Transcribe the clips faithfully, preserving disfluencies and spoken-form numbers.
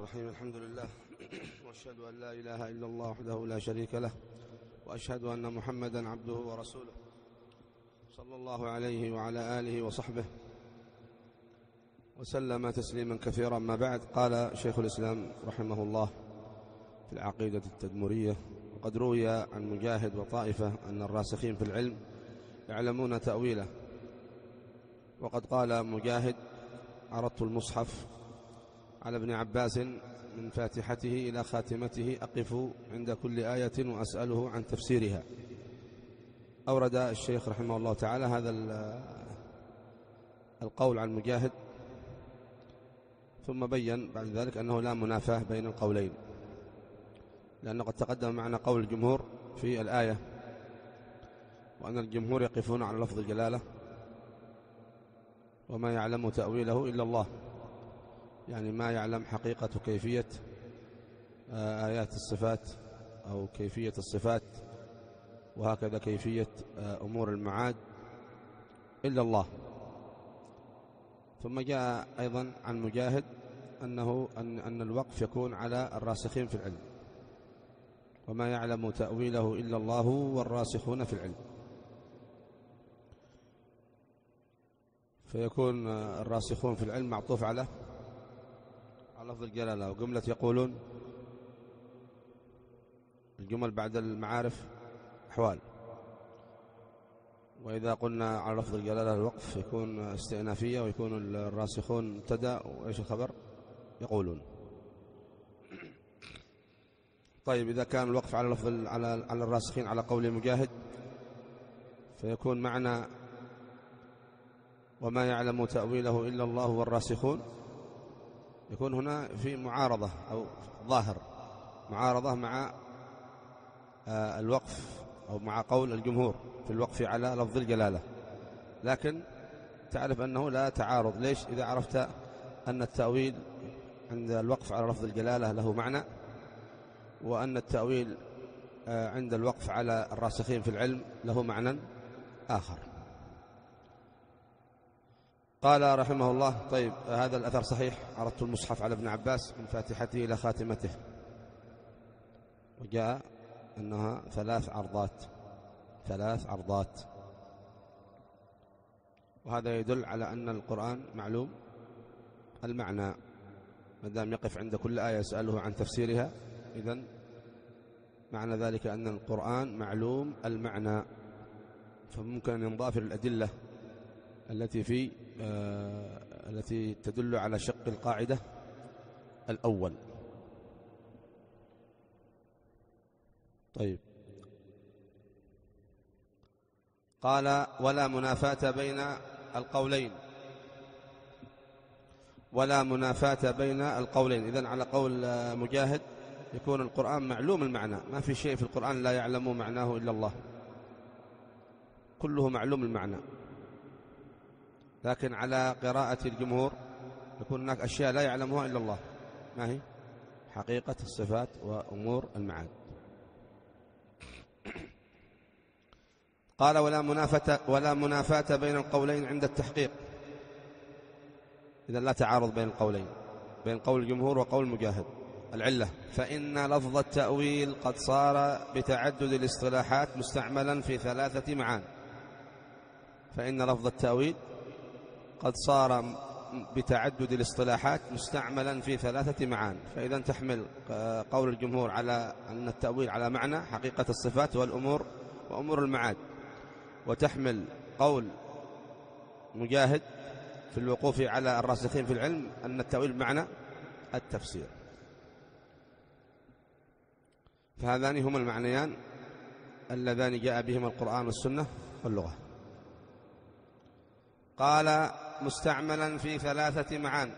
الرحيم. الحمد لله وأشهد أن لا إله إلا الله وحده لا شريك له، وأشهد أن محمدا عبده ورسوله صلى الله عليه وعلى آله وصحبه وسلم تسليما كثيرا. ما بعد، قال شيخ الإسلام رحمه الله في العقيدة التدمرية: وقد روي عن مجاهد وطائفة أن الراسخين في العلم يعلمون تأويله. وقد قال مجاهد: عرضت المصحف على ابن عباس من فاتحته إلى خاتمته أقف عند كل آية وأسأله عن تفسيرها. أورد الشيخ رحمه الله تعالى هذا القول عن مجاهد، ثم بين بعد ذلك أنه لا منافاة بين القولين، لأنه قد تقدم معنا قول الجمهور في الآية، وأن الجمهور يقفون على لفظ الجلالة وما يعلم تأويله إلا الله، يعني ما يعلم حقيقة كيفية آيات الصفات أو كيفية الصفات وهكذا كيفية أمور المعاد إلا الله. ثم جاء أيضا عن مجاهد أنه أن, أن الوقف يكون على الراسخين في العلم، وما يعلم تأويله إلا الله والراسخون في العلم، فيكون الراسخون في العلم معطوف على على لفظ الجلالة. وجملة يقولون، الجمل بعد المعارف أحوال، وإذا قلنا على لفظ الجلالة الوقف يكون استئنافية، ويكون الراسخون مبتدأ، وإيش الخبر؟ يقولون. طيب، إذا كان الوقف على لفظ على على الراسخين على قول مجاهد، فيكون معنى وما يعلم تأويله إلا الله والراسخون، يكون هنا في معارضة أو ظاهر معارضة مع الوقف أو مع قول الجمهور في الوقف على لفظ الجلالة، لكن تعرف أنه لا تعارض. ليش؟ إذا عرفت أن التأويل عند الوقف على لفظ الجلالة له معنى، وأن التأويل عند الوقف على الراسخين في العلم له معنى آخر. قال رحمه الله: طيب، هذا الأثر صحيح. عرضت المصحف على ابن عباس من فاتحته إلى خاتمته، وجاء أنها ثلاث عرضات ثلاث عرضات وهذا يدل على أن القرآن معلوم المعنى، ما دام يقف عند كل آية يسأله عن تفسيرها، إذن معنى ذلك أن القرآن معلوم المعنى، فممكن أن ينضاف الأدلة التي في آه التي تدل على شق القاعدة الأول. طيب، قال: ولا منافاة بين القولين ولا منافاة بين القولين إذن على قول مجاهد يكون القرآن معلوم المعنى، ما في شيء في القرآن لا يعلم معناه إلا الله، كله معلوم المعنى. لكن على قراءة الجمهور يكون هناك أشياء لا يعلمها إلا الله، ما هي؟ حقيقة الصفات وأمور المعاد. قال: ولا منافاة ولا منافاة بين القولين عند التحقيق، إذا لا تعارض بين القولين، بين قول الجمهور وقول مجاهد. العلة: فإن لفظ التأويل قد صار بتعدد الاصطلاحات مستعملا في ثلاثة معان. فإن لفظ التأويل قد صار بتعدد الاصطلاحات مستعملا في ثلاثة معان، فإذا تحمل قول الجمهور على أن التأويل على معنى حقيقة الصفات والأمور وأمور المعاد، وتحمل قول مجاهد في الوقوف على الراسخين في العلم أن التأويل بمعنى التفسير. فهذان هما المعنيان اللذان جاء بهما القرآن والسنة واللغة. قال: مستعملا في ثلاثة معان،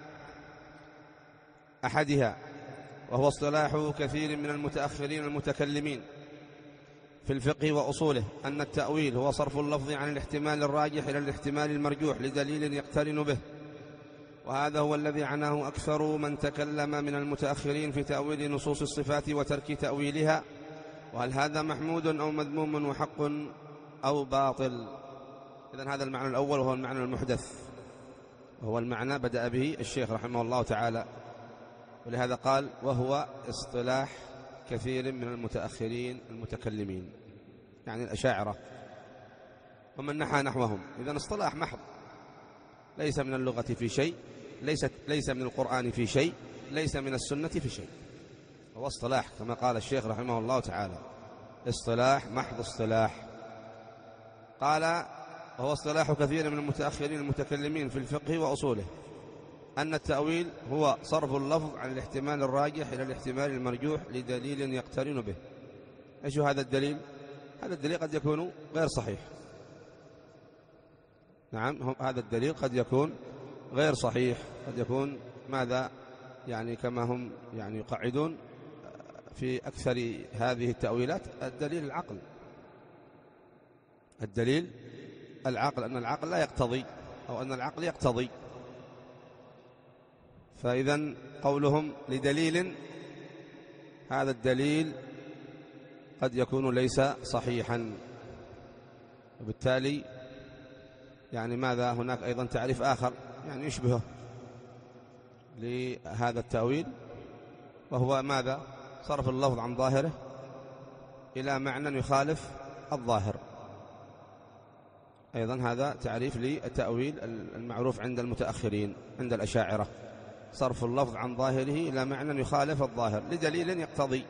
أحدها وهو اصطلاح كثير من المتأخرين المتكلمين في الفقه وأصوله، أن التأويل هو صرف اللفظ عن الاحتمال الراجح إلى الاحتمال المرجوح لدليل يقترن به، وهذا هو الذي عناه أكثر من تكلم من المتأخرين في تأويل نصوص الصفات وترك تأويلها، وهل هذا محمود أو مذموم وحق أو باطل. إذن هذا المعنى الأول، وهو المعنى المحدث، وهو المعنى بدأ به الشيخ رحمه الله تعالى ولهذا قال وهو اصطلاح كثير من المتأخرين المتكلمين، يعني الأشاعرة ومن نحى نحوهم. إذن اصطلاح محض، ليس من اللغة في شيء، ليس, ليس من القرآن في شيء، ليس من السنة في شيء، هو اصطلاح كما قال الشيخ رحمه الله تعالى، اصطلاح محض اصطلاح. قال وهو اصطلاح كثير من المتأخرين المتكلمين في الفقه وأصوله، أن التأويل هو صرف اللفظ عن الاحتمال الراجح إلى الاحتمال المرجوح لدليل يقترن به. إيش هذا الدليل؟ هذا الدليل قد يكون غير صحيح. نعم، هذا الدليل قد يكون غير صحيح، قد يكون ماذا يعني كما هم يعني يقعدون في أكثر هذه التأويلات الدليل العقل، الدليل العقل، أن العقل لا يقتضي أو أن العقل يقتضي. فإذا قولهم لدليل، هذا الدليل قد يكون ليس صحيحا، وبالتالي يعني ماذا هناك أيضا تعريف آخر يعني يشبهه لهذا التأويل، وهو ماذا؟ صرف اللفظ عن ظاهره إلى معنى يخالف الظاهر. أيضا هذا تعريف للتأويل المعروف عند المتأخرين عند الأشاعرة، صرف اللفظ عن ظاهره إلى معنى يخالف الظاهر لدليل يقتضي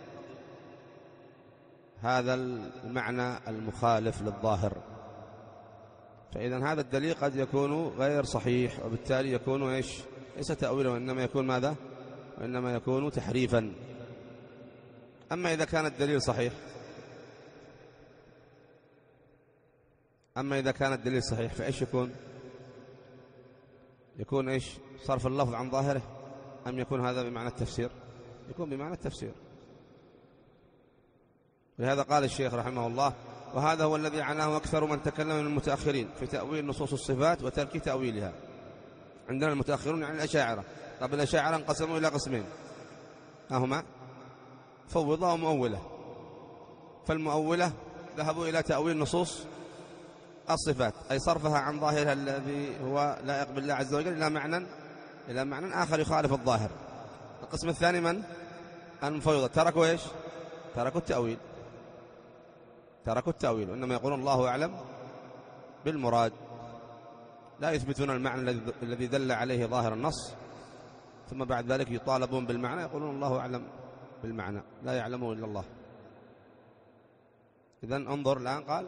هذا المعنى المخالف للظاهر. فإذا هذا الدليل قد يكون غير صحيح، وبالتالي يكون إيش؟ ليس تأويلا، وإنما يكون ماذا؟ وإنما يكون تحريفا. أما إذا كان الدليل صحيح أما إذا كان الدليل صحيح فإيش يكون؟ يكون إيش؟ صرف اللفظ عن ظاهره، أم يكون هذا بمعنى التفسير؟ يكون بمعنى التفسير. ولهذا قال الشيخ رحمه الله وهذا هو الذي عناه أكثر من تكلم من المتأخرين في تأويل نصوص الصفات وترك تأويلها. عندنا المتأخرون يعني الأشاعرة. طب الأشاعرة انقسموا إلى قسمين، هما فوضة ومؤولة. فالمؤولة ذهبوا إلى تأويل نصوص الصفات، أي صرفها عن ظاهرها الذي هو لائق بالله عز وجل إلى معنى إلى معنى آخر يخالف الظاهر. القسم الثاني من؟ المفوضة، تركوا إيش؟ تركوا التأويل، تركوا التأويل وإنما يقولون الله أعلم بالمراد، لا يثبتون المعنى الذي دل عليه ظاهر النص، ثم بعد ذلك يطالبون بالمعنى يقولون الله أعلم بالمعنى، لا يعلمه إلا الله. إذن انظر الآن، قال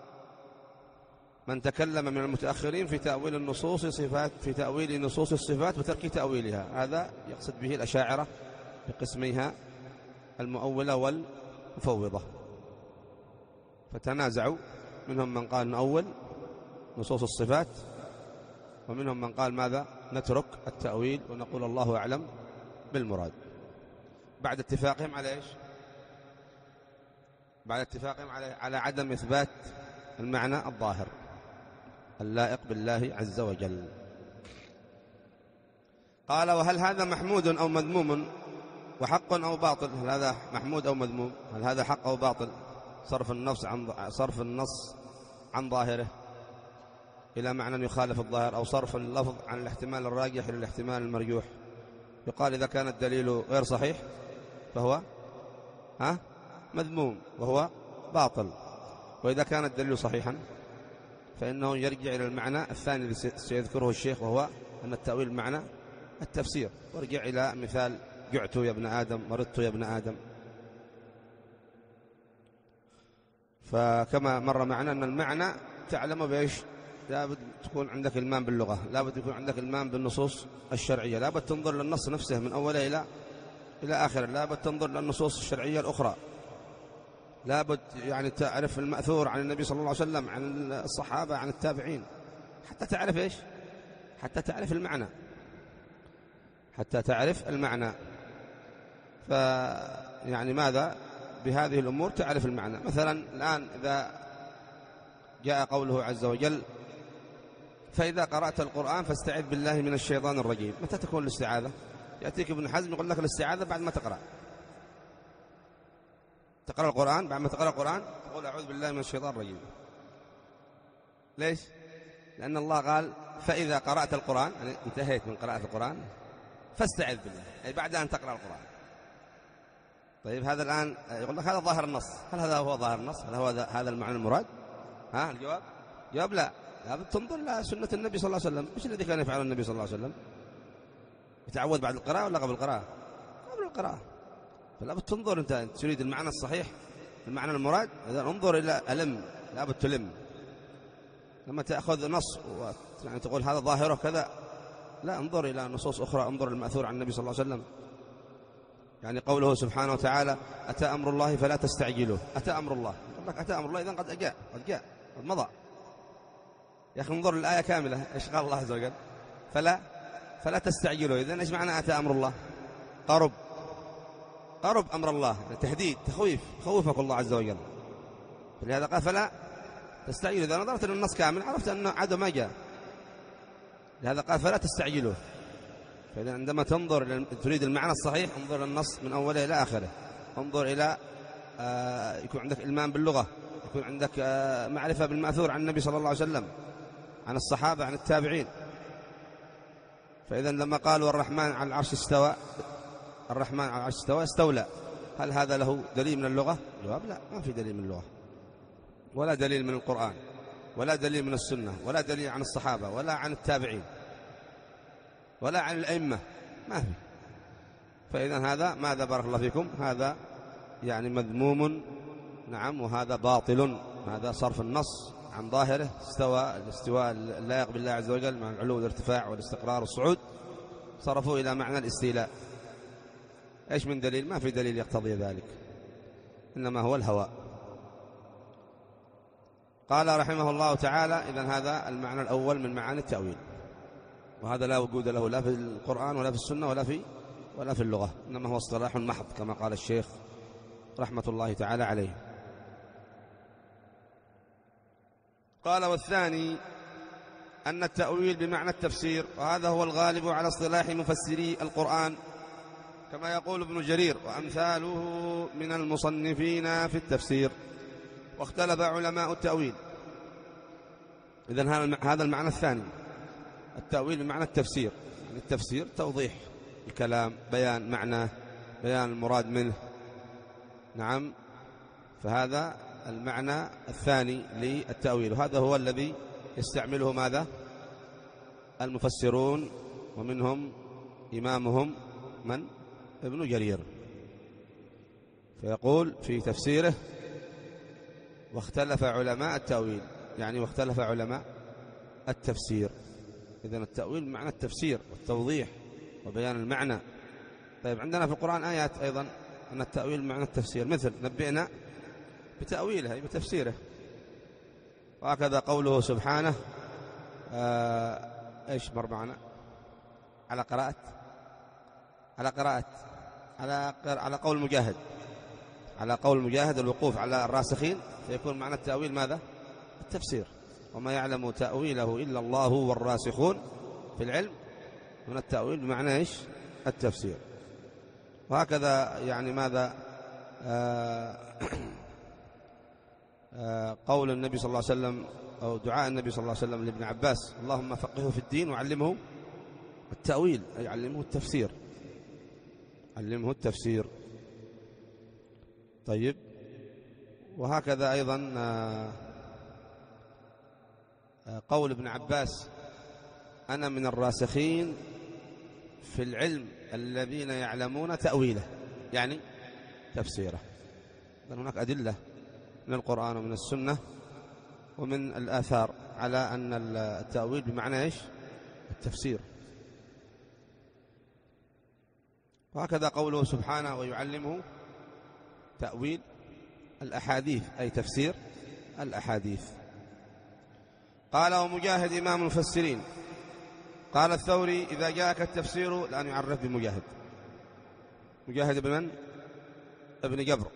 من تكلم من المتأخرين في تأويل النصوص صفات في تأويل نصوص الصفات وترك تأويلها، هذا يقصد به الأشاعرة بقسميها المؤولة والمفوضة. فتنازعوا، منهم من قال نأول نصوص الصفات، ومنهم من قال ماذا؟ نترك التأويل ونقول الله أعلم بالمراد، بعد اتفاقهم على إيش؟ بعد اتفاقهم على على عدم إثبات المعنى الظاهر اللائق بالله عز وجل. قال وهل هذا محمود أو مذموم وحق أو باطل؟ هل هذا محمود أو مذموم؟ هل هذا حق أو باطل؟ صرف النص عن صرف النص عن ظاهره إلى معنى يخالف الظاهر، أو صرف اللفظ عن الاحتمال الراجح إلى الاحتمال المرجوح. يقال إذا كان الدليل غير صحيح فهو ها مذموم وهو باطل، وإذا كان الدليل صحيحا فإنه يرجع إلى المعنى الثاني الذي سيذكره الشيخ، وهو أن التأويل معنى التفسير. وارجع إلى مثال جعت يا ابن آدم، مرضت يا ابن آدم. فكما مر معنا أن المعنى تعلم بإيش؟ لابد تكون عندك إلمام باللغة، لابد يكون عندك إلمام بالنصوص الشرعية، لابد تنظر للنص نفسه من أوله إلى إلى آخره، لابد تنظر للنصوص الشرعية الأخرى، لابد يعني تعرف المأثور عن النبي صلى الله عليه وسلم، عن الصحابة، عن التابعين، حتى تعرف إيش؟ حتى تعرف المعنى، حتى تعرف المعنى. فيعني ماذا؟ بهذه الأمور تعرف المعنى. مثلا الآن إذا جاء قوله عز وجل فإذا قرأت القرآن فاستعذ بالله من الشيطان الرجيم، متى تكون الاستعاذة؟ يأتيك ابن حزم يقول لك الاستعاذة بعد ما تقرأ تقرأ القرآن، بعد ما تقرأ القرآن تقول أعوذ بالله من الشيطان الرجيم. ليش؟ لأن الله قال فإذا قرأت القرآن، يعني انتهيت من قراءة القرآن، فاستعذ بالله، أي بعد أن تقرأ القرآن. طيب هذا الآن يقول لك هذا ظاهر النص، هل هذا هو ظاهر النص؟ هل هو هذا المعنى المراد؟ ها الجواب؟ جواب لا، لابد تنظر إلى سنة النبي صلى الله عليه وسلم. إيش الذي كان يفعله النبي صلى الله عليه وسلم؟ يتعوذ بعد القراءة ولا قبل القراءة؟ قبل القراءة. فلابد تنظر، أنت تريد المعنى الصحيح المعنى المراد، إذا انظر إلى ألم، لابد تلم. لما تأخذ نص يعني تقول هذا ظاهره كذا، لا، انظر إلى نصوص أخرى، انظر المأثور عن النبي صلى الله عليه وسلم. يعني قوله سبحانه وتعالى أتى أمر الله فلا تستعجلوه. أتى أمر الله، يقول لك أتى أمر الله، إذن قد جاء قد جاء قد مضى. يا أخي انظر الآية كاملة، إيش قال الله عز وجل؟ فلا فلا تستعجلوه. إذن إيش معنى أتى أمر الله؟ قرب قرب أمر الله، يعني تهديد، تخويف، خوفك الله عز وجل. فلهذا قال فلا تستعجلوا. إذا نظرت للنص كامل عرفت أنه عدو ما جاء، لهذا قال فلا تستعجلوه. فإذا عندما تنظر تريد المعنى الصحيح انظر للنص من أوله إلى آخره، انظر إلى آه يكون عندك إلمام باللغة، يكون عندك آه معرفة بالمأثور عن النبي صلى الله عليه وسلم، عن الصحابة، عن التابعين. فإذا لما قالوا الرحمن على العرش استوى، الرحمن على العرش استوى استولى، هل هذا له دليل من اللغة؟ جواب لا، ما في دليل من اللغة، ولا دليل من القرآن، ولا دليل من السنة، ولا دليل عن الصحابة، ولا عن التابعين، ولا عن الأئمة، ما في. فإذا هذا ماذا بارك الله فيكم؟ هذا يعني مذموم، نعم، وهذا باطل. هذا صرف النص عن ظاهره. استوى الاستواء اللائق بالله عز وجل مع العلو والارتفاع والاستقرار والصعود، صرفوا إلى معنى الاستيلاء. إيش من دليل؟ ما في دليل يقتضي ذلك، إنما هو الهوى. قال رحمه الله تعالى إذن هذا المعنى الأول من معاني التأويل، وهذا لا وجود له لا في القرآن ولا في السنة ولا في ولا في اللغة، إنما هو اصطلاح محض كما قال الشيخ رحمة الله تعالى عليه. قال والثاني أن التأويل بمعنى التفسير، وهذا هو الغالب على اصطلاح مفسري القرآن كما يقول ابن جرير وأمثاله من المصنفين في التفسير، واختلف علماء التأويل. إذن هذا المعنى الثاني، التأويل بمعنى التفسير، يعني التفسير توضيح الكلام، بيان معناه، بيان المراد منه، نعم. فهذا المعنى الثاني للتأويل، وهذا هو الذي يستعمله ماذا؟ المفسرون، ومنهم إمامهم من؟ ابن جرير، فيقول في تفسيره واختلف علماء التأويل، يعني واختلف علماء التفسير. إذن التأويل بمعنى التفسير والتوضيح وبيان المعنى. طيب عندنا في القرآن آيات أيضا أن التأويل بمعنى التفسير، مثل نبئنا بتأويلها، بتفسيره. وهكذا قوله سبحانه آه إيش مر معنا على قراءة على قراءة على على قول مجاهد، على قول مجاهد الوقوف على الراسخين، فيكون معنى التأويل ماذا؟ التفسير. وما يعلم تأويله إلا الله والراسخون في العلم، من التأويل بمعنى إيش؟ التفسير. وهكذا يعني ماذا آه آه قول النبي صلى الله عليه وسلم أو دعاء النبي صلى الله عليه وسلم لابن عباس اللهم فقهه في الدين وعلمه التأويل، أي علمه التفسير، علمه التفسير. طيب وهكذا أيضا آه قول ابن عباس أنا من الراسخين في العلم الذين يعلمون تأويله، يعني تفسيره. لأن هناك أدلة من القرآن ومن السنة ومن الآثار على أن التأويل بمعنى إيش؟ التفسير. وهكذا قوله سبحانه ويعلمه تأويل الأحاديث، أي تفسير الأحاديث. قال ومجاهد إمام المفسرين. قال الثوري إذا جاءك التفسير الآن يعرف بمجاهد، مجاهد بن من؟ ابن جبر.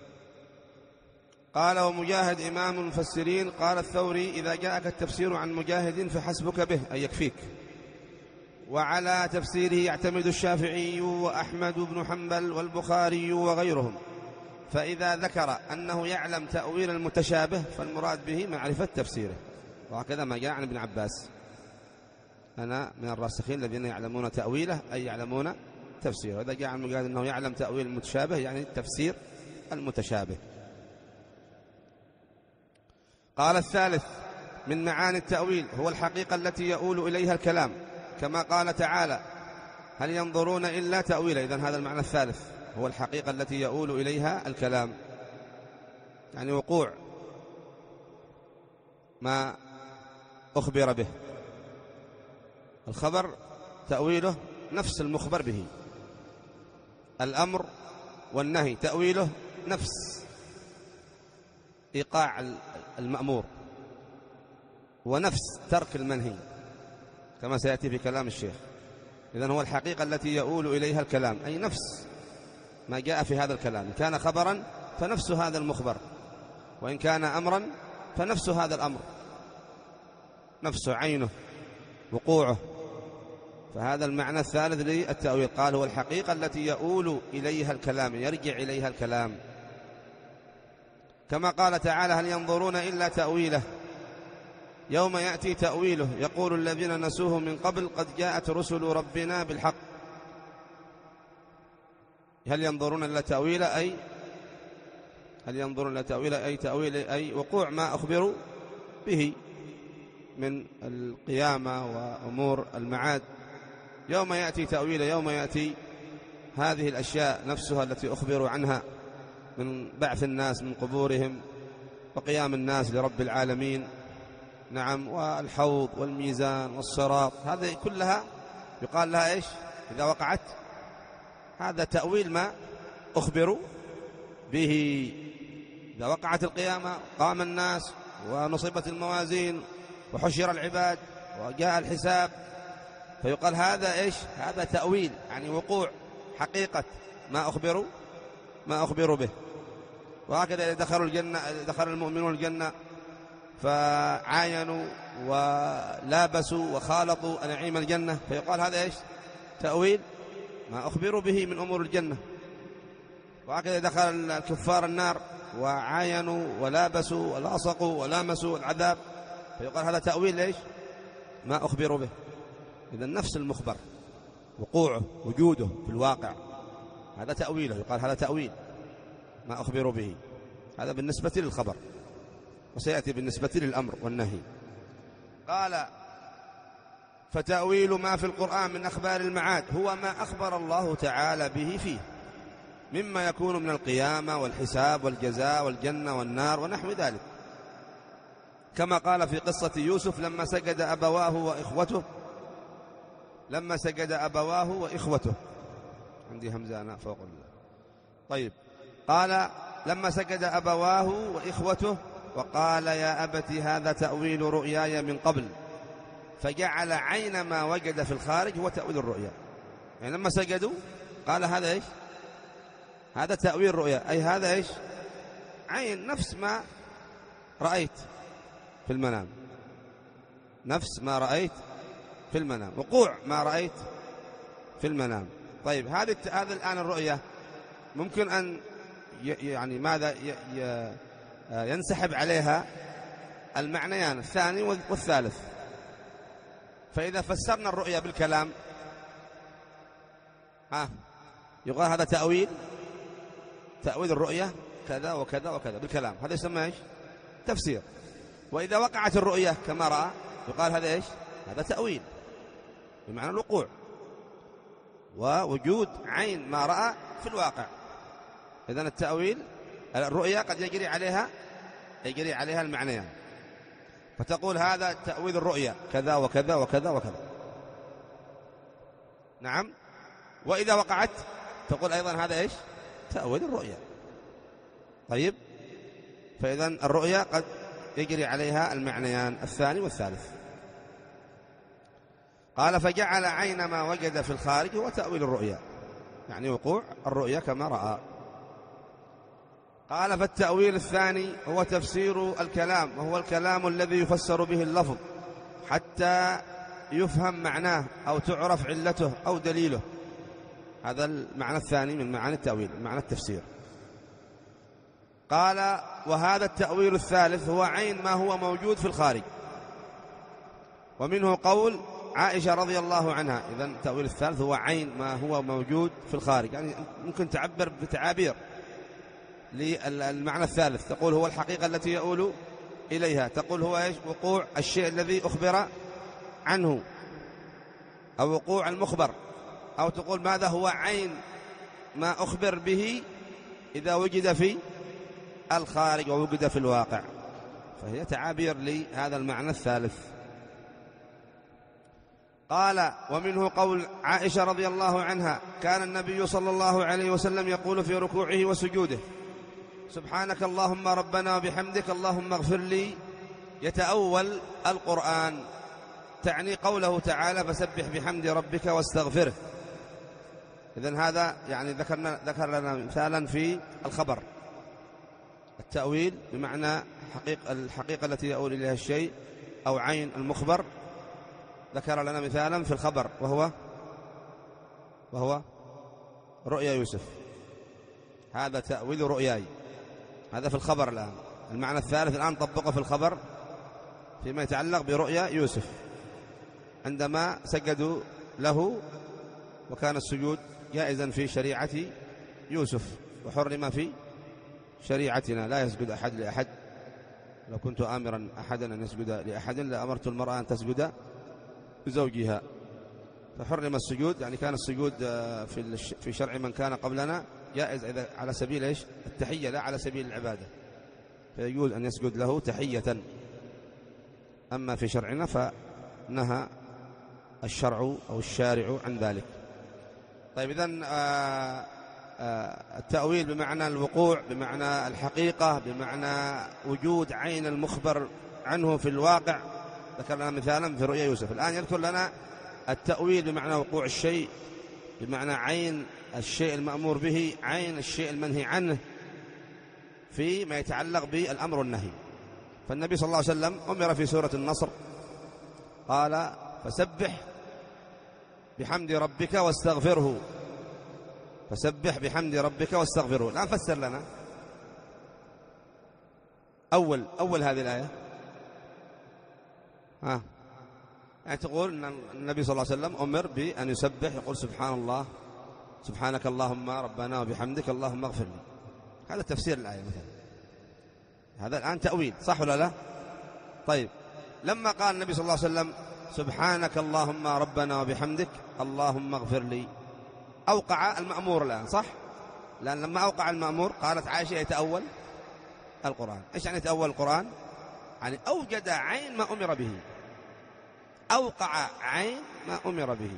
قال ومجاهد إمام المفسرين. قال الثوري إذا جاءك التفسير عن مجاهد فحسبك به، أي يكفيك. وعلى تفسيره يعتمد الشافعي وأحمد بن حنبل والبخاري وغيرهم، فإذا ذكر أنه يعلم تأويل المتشابه فالمراد به معرفة تفسيره. وهكذا ما جاء عن ابن عباس، أنا من الراسخين الذين يعلمون تأويله أي يعلمون تفسيره. إذا جاء عن قال أنه يعلم تأويل المتشابه يعني تفسير المتشابه. قال الثالث من معاني التأويل هو الحقيقة التي يؤول إليها الكلام، كما قال تعالى هل ينظرون إلا تأويله. إذن هذا المعنى الثالث هو الحقيقة التي يؤول إليها الكلام، يعني وقوع ما أخبر به. الخبر تأويله نفس المخبر به، الأمر والنهي تأويله نفس إيقاع المأمور ونفس ترك المنهي، كما سيأتي في كلام الشيخ. إذن هو الحقيقة التي يؤول إليها الكلام، أي نفس ما جاء في هذا الكلام. إن كان خبرا فنفس هذا المخبر، وإن كان أمرا فنفس هذا الأمر، نفسه عينه وقوعه. فهذا المعنى الثالث للتأويل. قال هو الحقيقة التي يؤول إليها الكلام، يرجع إليها الكلام، كما قال تعالى هل ينظرون إلا تأويله يوم يأتي تأويله يقول الذين نسوه من قبل قد جاءت رسل ربنا بالحق. هل ينظرون إلا تأويله أي هل ينظرون إلا تأويله أي تأويل أي وقوع ما أخبروا به من القيامة وأمور المعاد. يوم يأتي تأويله، يوم يأتي هذه الأشياء نفسها التي أخبروا عنها من بعث الناس من قبورهم وقيام الناس لرب العالمين، نعم، والحوض والميزان والصراط، هذه كلها يقال لها إيش إذا وقعت؟ هذا تأويل ما أخبروا به. إذا وقعت القيامة قام الناس ونصبت الموازين وحشر العباد وجاء الحساب، فيقال هذا إيش؟ هذا تأويل، يعني وقوع حقيقة ما أخبروا ما أخبروا به. وهكذا إذا دخلوا الجنة، دخل المؤمنون الجنة فعاينوا ولابسوا وخالطوا نعيم الجنة، فيقال هذا إيش؟ تأويل ما أخبروا به من أمور الجنة. وهكذا دخل الكفار النار وعاينوا ولابسوا ولاصقوا ولامسوا العذاب، فيقال هذا تأويل ليش؟ ما أخبروا به. إذن نفس المخبر وقوعه وجوده في الواقع هذا تأويله، يقال هذا تأويل ما أخبروا به. هذا بالنسبة للخبر، وسيأتي بالنسبة للأمر والنهي. قال فتأويل ما في القرآن من أخبار المعاد هو ما أخبر الله تعالى به فيه مما يكون من القيامة والحساب والجزاء والجنة والنار ونحو ذلك، كما قال في قصة يوسف لما سجد أبواه وإخوته لما سجد أبواه وإخوته عندي همزة أنا فوق الله. طيب، قال لما سجد أبواه وإخوته وقال يا أبت هذا تأويل رؤياي من قبل، فجعل عين ما وجد في الخارج هو تأويل الرؤيا. يعني لما سجدوا قال هذا إيش؟ هذا تأويل الرؤيا، أي هذا إيش؟ عين نفس ما رأيت في المنام، نفس ما رأيت في المنام، وقوع ما رأيت في المنام. طيب، هذه هذا الآن الرؤيا ممكن أن يعني ماذا ينسحب عليها المعنيان الثاني والثالث. فإذا فسرنا الرؤيا بالكلام ها يقال هذا تأويل تأويل الرؤيا كذا وكذا وكذا بالكلام، هذا يسمى إيش؟ تفسير. وإذا وقعت الرؤيا كما رأى يقال هذا إيش؟ هذا تأويل بمعنى الوقوع ووجود عين ما رأى في الواقع. إذن التأويل الرؤيا قد يجري عليها يجري عليها المعنيان، فتقول هذا تأويل الرؤيا كذا وكذا وكذا وكذا، نعم. وإذا وقعت تقول أيضا هذا إيش؟ تأويل الرؤيا. طيب، فإذن الرؤيا قد يجري عليها المعنيان الثاني والثالث. قال فجعل عين ما وجد في الخارج هو تأويل الرؤيا، يعني وقوع الرؤيا كما رأى. قال فالتأويل الثاني هو تفسير الكلام، وهو الكلام الذي يفسر به اللفظ حتى يفهم معناه أو تعرف علته أو دليله. هذا المعنى الثاني من معاني التأويل، معنى التفسير. قال وهذا التأويل الثالث هو عين ما هو موجود في الخارج، ومنه قول عائشة رضي الله عنها. إذن التأويل الثالث هو عين ما هو موجود في الخارج، يعني ممكن تعبر بتعابير للمعنى الثالث، تقول هو الحقيقة التي يؤول إليها، تقول هو إيش؟ وقوع الشيء الذي أخبر عنه، أو وقوع المخبر، أو تقول ماذا هو عين ما أخبر به إذا وجد في الخارج ووجد في الواقع، فهي تعابير لهذا المعنى الثالث. قال: ومنه قول عائشة رضي الله عنها: كان النبي صلى الله عليه وسلم يقول في ركوعه وسجوده: سبحانك اللهم ربنا وبحمدك اللهم اغفر لي، يتأول القرآن، تعني قوله تعالى: فسبح بحمد ربك واستغفره. إذن هذا يعني ذكرنا ذكر لنا مثالا في الخبر، التأويل بمعنى حقيقة الحقيقة التي يؤول إليها الشيء، أو عين المخبر. ذكر لنا مثالا في الخبر وهو وهو رؤيا يوسف، هذا تأويل رؤياي، هذا في الخبر. الآن المعنى الثالث الآن طبقه في الخبر فيما يتعلق برؤيا يوسف، عندما سجدوا له، وكان السجود جائزا في شريعة يوسف وحرم في شريعتنا، لا يسجد أحد لأحد. لو كنت آمرا أحدا أن يسجد لأحد لأمرت المرأة أن تسجد لزوجها، فحرم السجود، يعني كان السجود في في شرع من كان قبلنا جائز إذا على سبيل إيش؟ التحية، لا على سبيل العبادة، فيجوز أن يسجد له تحية. أما في شرعنا فنهى الشرع أو الشارع عن ذلك. طيب، إذن آه آه التأويل بمعنى الوقوع، بمعنى الحقيقة، بمعنى وجود عين المخبر عنه في الواقع. ذكر لنا مثالا في رؤيا يوسف. الآن يذكر لنا التأويل بمعنى وقوع الشيء، بمعنى عين الشيء المأمور به، عين الشيء المنهي عنه، فيما يتعلق بالأمر والنهي. فالنبي صلى الله عليه وسلم أمر في سورة النصر قال: فسبح بحمد ربك واستغفره، فسبح بحمد ربك واستغفره. الآن فسر لنا أول أول هذه الآية. ها يعني تقول أن النبي صلى الله عليه وسلم أمر بأن يسبح، يقول سبحان الله، سبحانك اللهم ربنا وبحمدك اللهم اغفر لي. هذا تفسير الآية مثلا. هذا الآن تأويل، صح ولا لا؟ طيب، لما قال النبي صلى الله عليه وسلم سبحانك اللهم ربنا وبحمدك اللهم اغفر لي، أوقع المأمور الآن، صح؟ لأن لما أوقع المأمور قالت عائشة يتأول القرآن. إيش يعني يتأول القرآن؟ يعني أوجد عين ما أمر به، أوقع عين ما أمر به،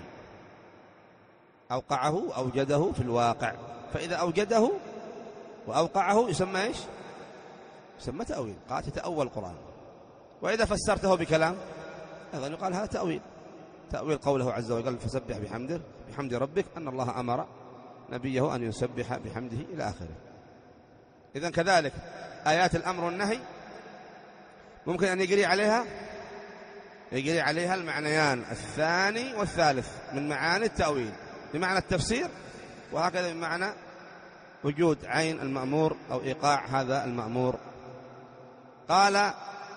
أوقعه، أوجده في الواقع. فإذا أوجده وأوقعه يسمى إيش؟ يسمى تأويل. قالت يتأول القرآن. وإذا فسرته بكلام أيضا يقال هذا تأويل. تأويل قوله عز وجل: فسبح بحمده بحمد ربك، أن الله أمر نبيه أن يسبح بحمده إلى آخره. إذن كذلك آيات الأمر والنهي ممكن أن يجري عليها يجري عليها المعنيان الثاني والثالث من معاني التأويل، بمعنى التفسير، وهكذا بمعنى وجود عين المأمور أو إيقاع هذا المأمور. قال: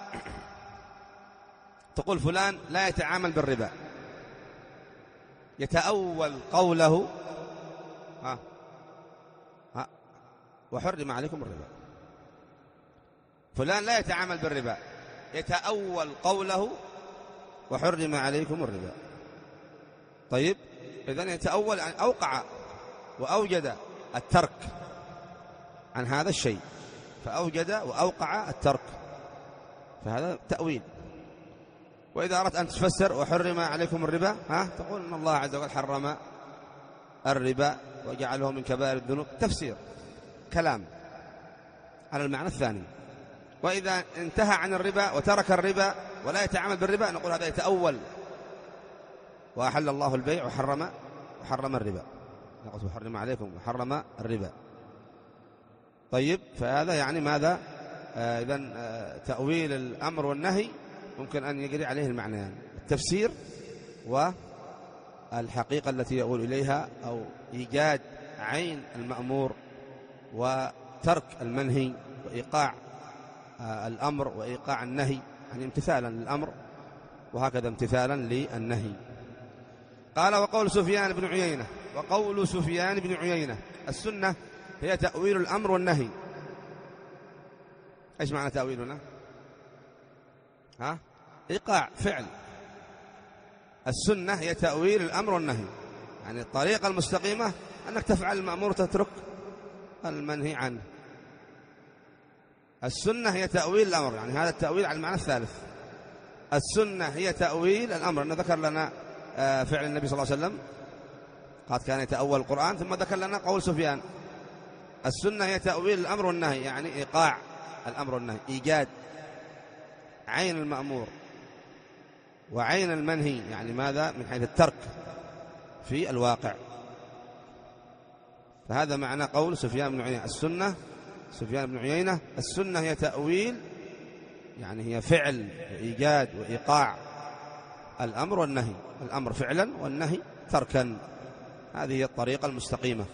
تقول فلان لا يتعامل بالربا، يتأول قوله ها ها وحرم عليكم الربا. فلان لا يتعامل بالربا، يتأول قوله وحرم عليكم الربا. طيب، إذن يتأول أن أوقع وأوجد الترك عن هذا الشيء، فأوجد وأوقع الترك، فهذا تأويل. وإذا أردت أن تفسر وحرم عليكم الربا، ها تقول إن الله عز وجل حرم الربا وجعله من كبائر الذنوب، تفسير كلام على المعنى الثاني. وإذا انتهى عن الربا وترك الربا ولا يتعامل بالربا، نقول هذا يتأول وأحل الله البيع وحرم وحرم الربا، نقول وحرم عليكم وحرم الربا. طيب، فهذا يعني ماذا؟ آه إذن آه تأويل الأمر والنهي ممكن أن يجري عليه المعنيان، التفسير والحقيقة التي يقول إليها، أو إيجاد عين المأمور وترك المنهي، وإيقاع الأمر وإيقاع النهي، يعني امتثالا للأمر وهكذا امتثالا للنهي. قال وقول سفيان بن عيينة وقول سفيان بن عيينة السنة هي تأويل الأمر والنهي. إيش معنى تأويلنا؟ ها؟ إيقاع فعل. السنة هي تأويل الأمر والنهي، يعني الطريقة المستقيمة أنك تفعل المأمور وتترك المنهي عنه. السنة هي تأويل الأمر، يعني هذا التأويل على المعنى الثالث. السنة هي تأويل الأمر، أنه ذكر لنا فعل النبي صلى الله عليه وسلم قد كان يتأول القرآن، ثم ذكر لنا قول سفيان. السنة هي تأويل الأمر والنهي، يعني إيقاع الأمر والنهي، إيجاد عين المأمور وعين المنهي، يعني ماذا؟ من حيث الترك في الواقع. فهذا معنى قول سفيان بن عيينة. السنة سفيان بن عيينة السنة هي تأويل، يعني هي فعل وإيجاد وإيقاع الأمر والنهي، الأمر فعلا والنهي تركا. هذه هي الطريقة المستقيمة.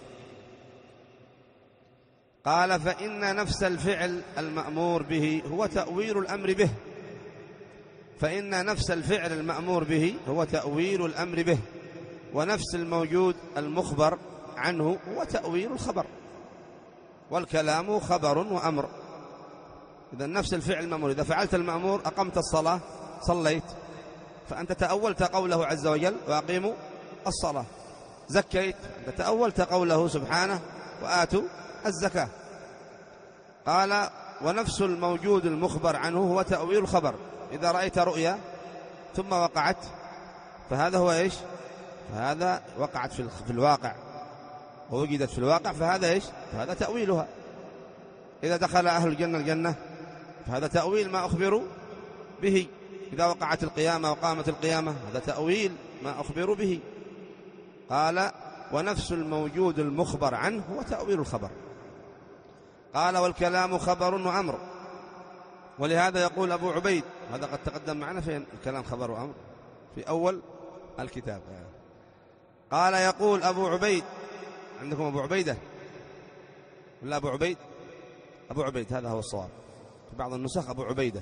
قال فإن نفس الفعل المأمور به هو تأويل الأمر به. فإن نفس الفعل المأمور به هو تأويل الأمر به، ونفس الموجود المخبر عنه هو تأويل الخبر، والكلام خبر وأمر. إذا نفس الفعل المأمور، إذا فعلت المأمور أقمت الصلاة صليت، فأنت تأولت قوله عز وجل وأقيموا الصلاة. زكيت، أنت تأولت قوله سبحانه وآتوا الزكاة. قال ونفس الموجود المخبر عنه هو تأويل الخبر. إذا رأيت رؤيا ثم وقعت فهذا هو إيش؟ فهذا وقعت في الواقع ووجدت في الواقع، فهذا إيش؟ فهذا تأويلها. إذا دخل أهل الجنة الجنة فهذا تأويل ما أخبروا به. إذا وقعت القيامة وقامت القيامة هذا تأويل ما أخبروا به. قال ونفس الموجود المخبر عنه هو تأويل الخبر. قال والكلام خبر وأمر. ولهذا يقول أبو عبيد، هذا قد تقدم معنا فين الكلام خبر وأمر في أول الكتاب. قال يقول أبو عبيد، عندكم أبو عبيدة ولا أبو عبيد؟ أبو عبيد هذا هو الصواب، في بعض النسخ أبو عبيدة.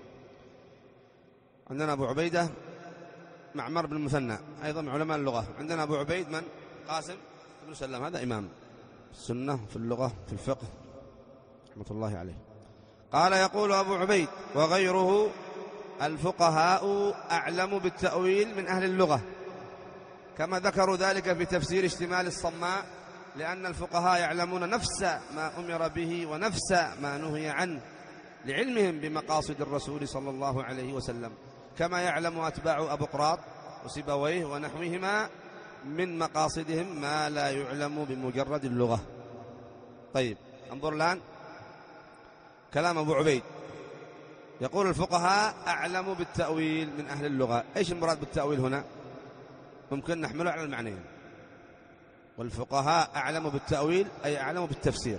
عندنا أبو عبيدة معمر بن المثنى أيضا من علماء اللغة. عندنا أبو عبيد من؟ قاسم بن سلام، هذا إمام في السنة في اللغة في الفقه رحمة الله عليه. قال يقول أبو عبيد وغيره الفقهاء أعلم بالتأويل من أهل اللغة، كما ذكروا ذلك في تفسير اشتمال الصماء، لأن الفقهاء يعلمون نفس ما أمر به ونفس ما نهي عنه لعلمهم بمقاصد الرسول صلى الله عليه وسلم، كما يعلم أتباع أبو قراط وسيبويه ونحوهما من مقاصدهم ما لا يعلم بمجرد اللغة. طيب انظر الآن كلام أبو عبيد، يقول الفقهاء أعلم بالتأويل من أهل اللغة. إيش المراد بالتأويل هنا؟ ممكن نحمله على المعنيين. والفقهاء أعلم بالتأويل أي أعلم بالتفسير،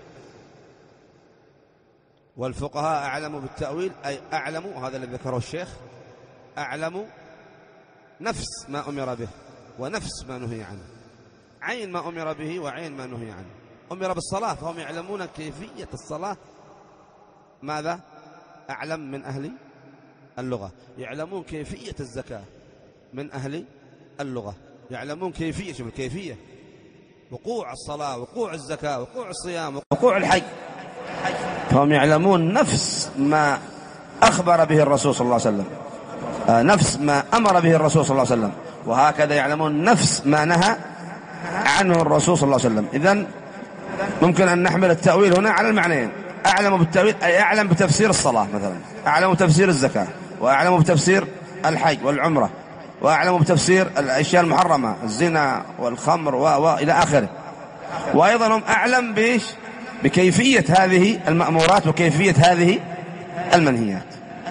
والفقهاء أعلم بالتأويل أي أعلم، وهذا الذي ذكره الشيخ، أعلم نفس ما أمر به ونفس ما نهي عنه، عين ما أمر به وعين ما نهي عنه. أمر بالصلاة فهم يعلمون كيفية الصلاة، ماذا؟ أعلم من أهل اللغة. يعلمون كيفية الزكاة من أهل اللغة، يعلمون كيفية، شوف الكيفية، وقوع الصلاة وقوع الزكاة وقوع الصيام وقوع الحج، فهم يعلمون نفس ما أخبر به الرسول صلى الله عليه وسلم، نفس ما أمر به الرسول صلى الله عليه وسلم، وهكذا يعلمون نفس ما نهى عنه الرسول صلى الله عليه وسلم. إذن ممكن أن نحمل التأويل هنا على المعنيين. أعلم بالتأويل أي أعلم بتفسير الصلاة مثلا، أعلم بتفسير الزكاة، وأعلم بتفسير الحج والعمرة، وأعلم بتفسير الأشياء المحرمة الزنا والخمر وإلى آخره. وأيضا هم أعلم بإيش؟ بكيفية هذه المأمورات وكيفية هذه المنهيات.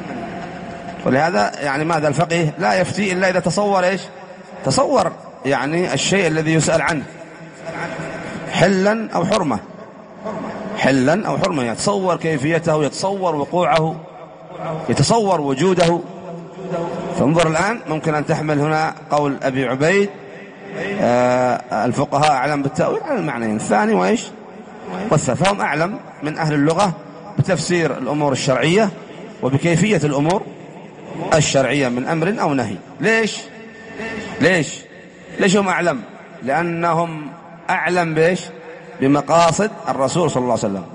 ولهذا يعني ماذا الفقيه لا يفتي إلا إذا تصور إيش؟ تصور يعني الشيء الذي يسأل عنه حلا أو حرمة، حلا أو حرمة، يتصور كيفيته، يتصور وقوعه، يتصور وجوده. فانظر الآن ممكن أن تحمل هنا قول أبي عبيد آه الفقهاء أعلم بالتأويل على المعنيين الثاني وإيش والثالث. فهم أعلم من أهل اللغة بتفسير الأمور الشرعية وبكيفية الأمور الشرعية من أمر أو نهي. ليش ليش ليش هم أعلم؟ لأنهم أعلم بإيش؟ بمقاصد الرسول صلى الله عليه وسلم.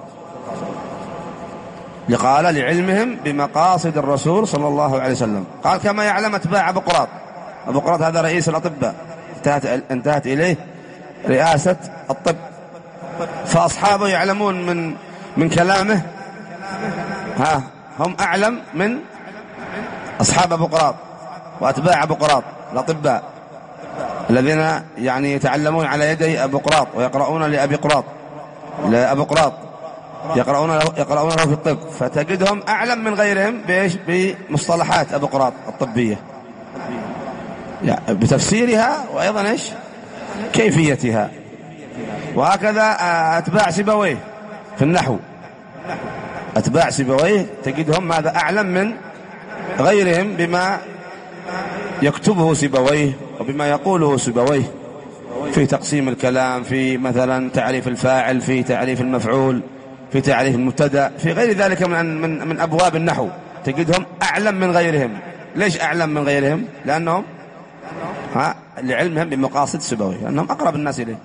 قال لعلمهم بمقاصد الرسول صلى الله عليه وسلم. قال كما يعلم أتباع أبو قراط. أبو قراط هذا رئيس الأطباء، انتهت, انتهت إليه رئاسة الطب، فأصحابه يعلمون من من كلامه، ها هم أعلم من أصحاب أبو قراط وأتباع أبو قراط الأطباء الذين يعني يتعلمون على يدي أبو قراط ويقرؤون لأبي قراط لأبو قراط يقرؤون له يقرؤون له في الطب، فتجدهم أعلم من غيرهم بإيش؟ بمصطلحات أبو قراط الطبية، يعني بتفسيرها وأيضا إيش؟ كيفيتها. وهكذا أتباع سيبويه في النحو، أتباع سيبويه تجدهم ماذا؟ أعلم من غيرهم بما يكتبه سيبويه وبما يقوله سيبويه في تقسيم الكلام، في مثلا تعريف الفاعل، في تعريف المفعول، في تعريف المبتدأ، في غير ذلك من من من أبواب النحو، تجدهم أعلم من غيرهم. ليش أعلم من غيرهم؟ لأنهم ها لعلمهم بمقاصد سيبويه، لأنهم أقرب الناس إليه.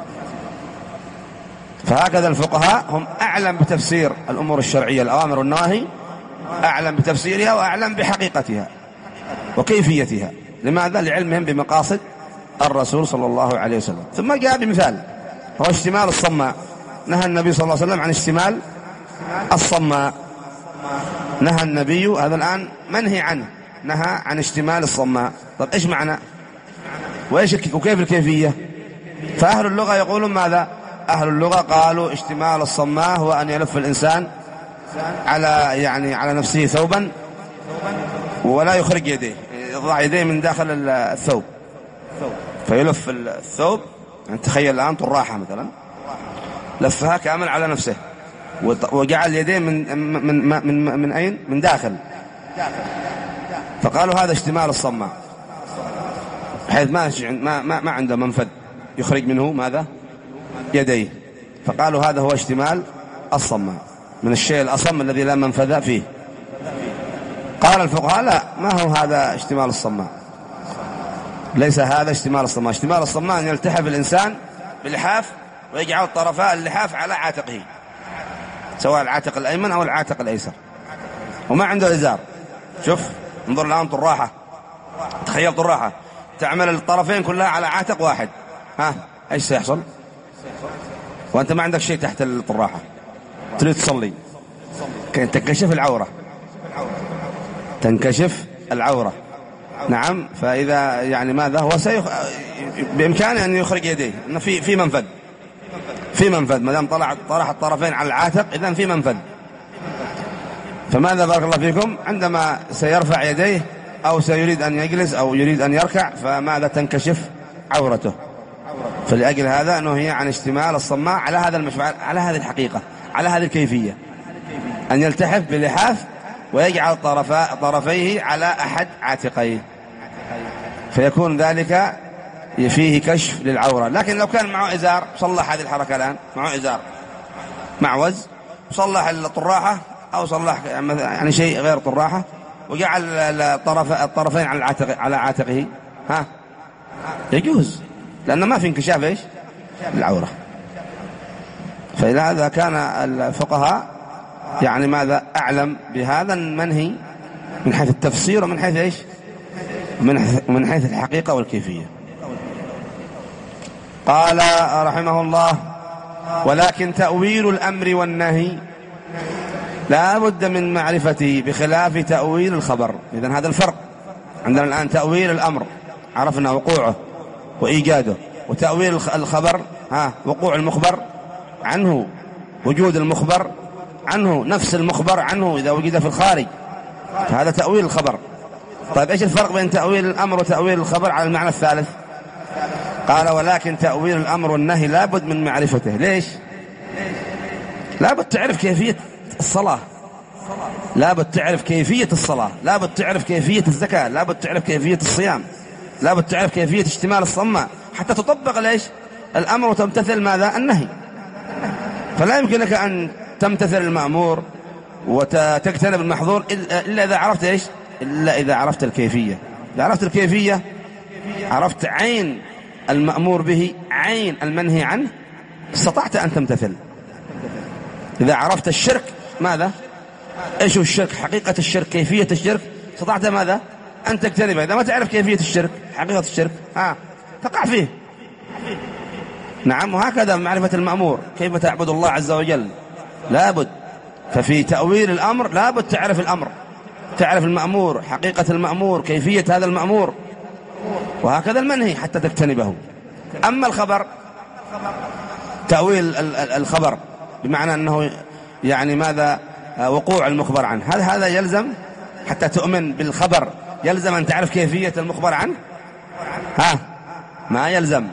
فهكذا الفقهاء هم أعلم بتفسير الأمور الشرعية، الأوامر والنواهي، أعلم بتفسيرها وأعلم بحقيقتها وكيفيتها. لماذا؟ لعلمهم بمقاصد الرسول صلى الله عليه وسلم. ثم جاء بمثال هو اشتمال الصماء. نهى النبي صلى الله عليه وسلم عن اشتمال الصماء، نهى النبي، هذا الآن منهي عنه، نهى عن اشتمال الصماء. طب إيش معنى وإيش وكيف الكيفية؟ فأهل اللغة يقولون ماذا؟ أهل اللغة قالوا اشتمال الصماء هو أن يلف الإنسان على يعني على نفسه ثوبا ولا يخرج يديه، يضع يديه من داخل الثوب فيلف الثوب. يعني تخيل الآن طراحة مثلا لفها كامل على نفسه وجعل يديه من من من من, من أين؟ من داخل. فقالوا هذا اشتمال الصماء، بحيث ما ما ما عنده منفذ يخرج منه ماذا؟ يديه. فقالوا هذا هو اشتمال الصماء، من الشيء الأصم الذي لا منفذ فيه. قال الفقهاء لا، ما هو هذا اشتمال الصماء، ليس هذا اشتمال الصماء. اشتمال الصماء أن يلتحف الإنسان باللحاف ويجعل طرفاء اللحاف على عاتقه، سواء العاتق الأيمن أو العاتق الأيسر، وما عنده إزار. شوف انظر الآن طراحة، تخيل طراحة تعمل الطرفين كلها على عاتق واحد، ها ايش سيحصل؟ وأنت ما عندك شيء تحت الطراحة، تريد تصلي تنكشف العورة، تنكشف العورة. نعم. فإذا يعني ماذا هو سيخ... بإمكانه أن يخرج يديه، إنه في في منفذ، في منفذ ما دام طلع طرح الطرفين على العاتق، إذن في منفذ. فماذا بارك الله فيكم؟ عندما سيرفع يديه أو سيريد أن يجلس أو يريد أن يركع، فماذا؟ تنكشف عورته. فلأجل هذا نهي عن اشتمال الصماء على هذا المشروع، على هذه الحقيقة، على هذه الكيفية، أن يلتحف بلحاف ويجعل طرفيه على أحد عاتقيه، فيكون ذلك فيه كشف للعورة. لكن لو كان معه إزار، صلح هذه الحركة الآن، معه إزار معوز، صلح الطراحة أو صلح يعني شيء غير طراحة وجعل الطرف الطرفين على عاتق على عاتقه، ها يجوز، لأنه ما في انكشاف إيش؟ العورة. فلهذا كان الفقهاء يعني ماذا؟ أعلم بهذا المنهي من حيث التفسير ومن حيث إيش؟ من حيث الحقيقة والكيفية. قال رحمه الله: ولكن تأويل الأمر والنهي لا بد من معرفته بخلاف تأويل الخبر. إذن هذا الفرق. عندنا الآن تأويل الأمر عرفنا وقوعه وإيجاده، وتأويل الخبر ها وقوع المخبر عنه، وجود المخبر عنه، نفس المخبر عنه إذا وجد في الخارج، فهذا تأويل الخبر. طيب إيش الفرق بين تأويل الأمر وتأويل الخبر على المعنى الثالث؟ قال: ولكن تأويل الأمر والنهي لابد من معرفته. ليش؟ لابد تعرف كيفية الصلاة، لابد تعرف كيفية الصلاة، لابد تعرف كيفية الزكاة، لابد تعرف كيفية الصيام، لابد تعرف كيفية اشتمال الصماء حتى تطبق ليش؟ الأمر وتمتثل ماذا؟ النهي. فلا يمكن لك أن تمتثل المأمور وتجتنب المحظور إلا إذا عرفت إيش؟ إلا إذا عرفت الكيفية. إذا عرفت الكيفية عرفت عين المأمور به، عين المنهي عنه، استطعت أن تمتثل. إذا عرفت الشرك ماذا؟ إيش هو الشرك؟ حقيقة الشرك، كيفية الشرك، استطعت ماذا؟ أن تجتنبه. إذا ما تعرف كيفية الشرك، حقيقة الشرك، ها تقع فيه. نعم. وهكذا معرفة المأمور، كيف تعبد الله عز وجل لابد. ففي تأويل الأمر لابد تعرف الأمر، تعرف المأمور، حقيقة المأمور، كيفية هذا المأمور، وهكذا المنهي حتى تجتنبه. أما الخبر، تأويل الخبر بمعنى أنه يعني ماذا؟ وقوع المخبر عنه. هل هذا يلزم حتى تؤمن بالخبر يلزم أن تعرف كيفية المخبر عنه؟ ها ما يلزم.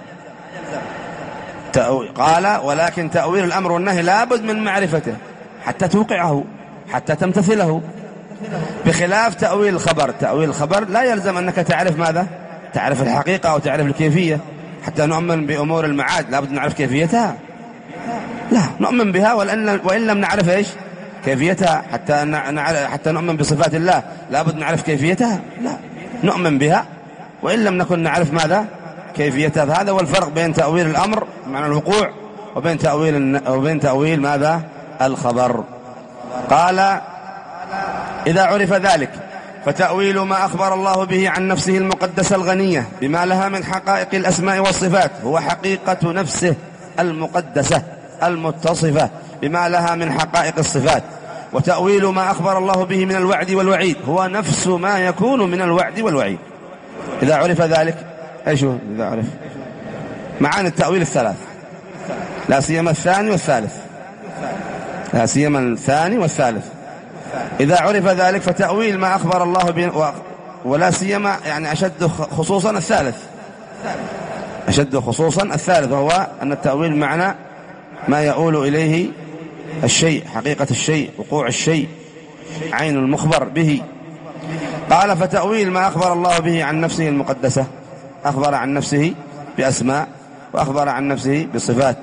قال ولكن تأويل الأمر والنهي لابد من معرفته حتى توقعه، حتى تمتثله، بخلاف تأويل الخبر. تأويل الخبر لا يلزم أنك تعرف ماذا؟ تعرف الحقيقة أو تعرف الكيفية. حتى نؤمن بأمور المعاد لابد نعرف كيفيتها؟ لا، نؤمن بها وإن لم نعرف إيش كيفيتها. حتى حتى نؤمن بصفات الله لابد نعرف كيفيتها؟ لا، نؤمن بها وإن لم نكن نعرف ماذا؟ كيفيتها. فهذا هو الفرق بين تأويل الأمر معنى الوقوع وبين تأويل وبين تأويل ماذا؟ الخبر. قال إذا عرف ذلك فتأويل ما أخبر الله به عن نفسه المقدسة الغنية بما لها من حقائق الأسماء والصفات هو حقيقة نفسه المقدسة المتصفة بما لها من حقائق الصفات. وتأويل ما أخبر الله به من الوعد والوعيد هو نفس ما يكون من الوعد والوعيد. إذا عرف ذلك، إيش هو إذا عرف؟ معاني التأويل الثلاث، لا سيما الثاني والثالث، لا سيما الثاني والثالث. إذا عرف ذلك فتأويل ما أخبر الله به، ولا سيما يعني أشد خصوصا الثالث، أشد خصوصا الثالث، وهو أن التأويل معنى ما يؤول إليه الشيء، حقيقة الشيء، وقوع الشيء، عين المخبر به. قال فتأويل ما أخبر الله به عن نفسه المقدسة، أخبر عن نفسه بأسماء وأخبر عن نفسه بصفات.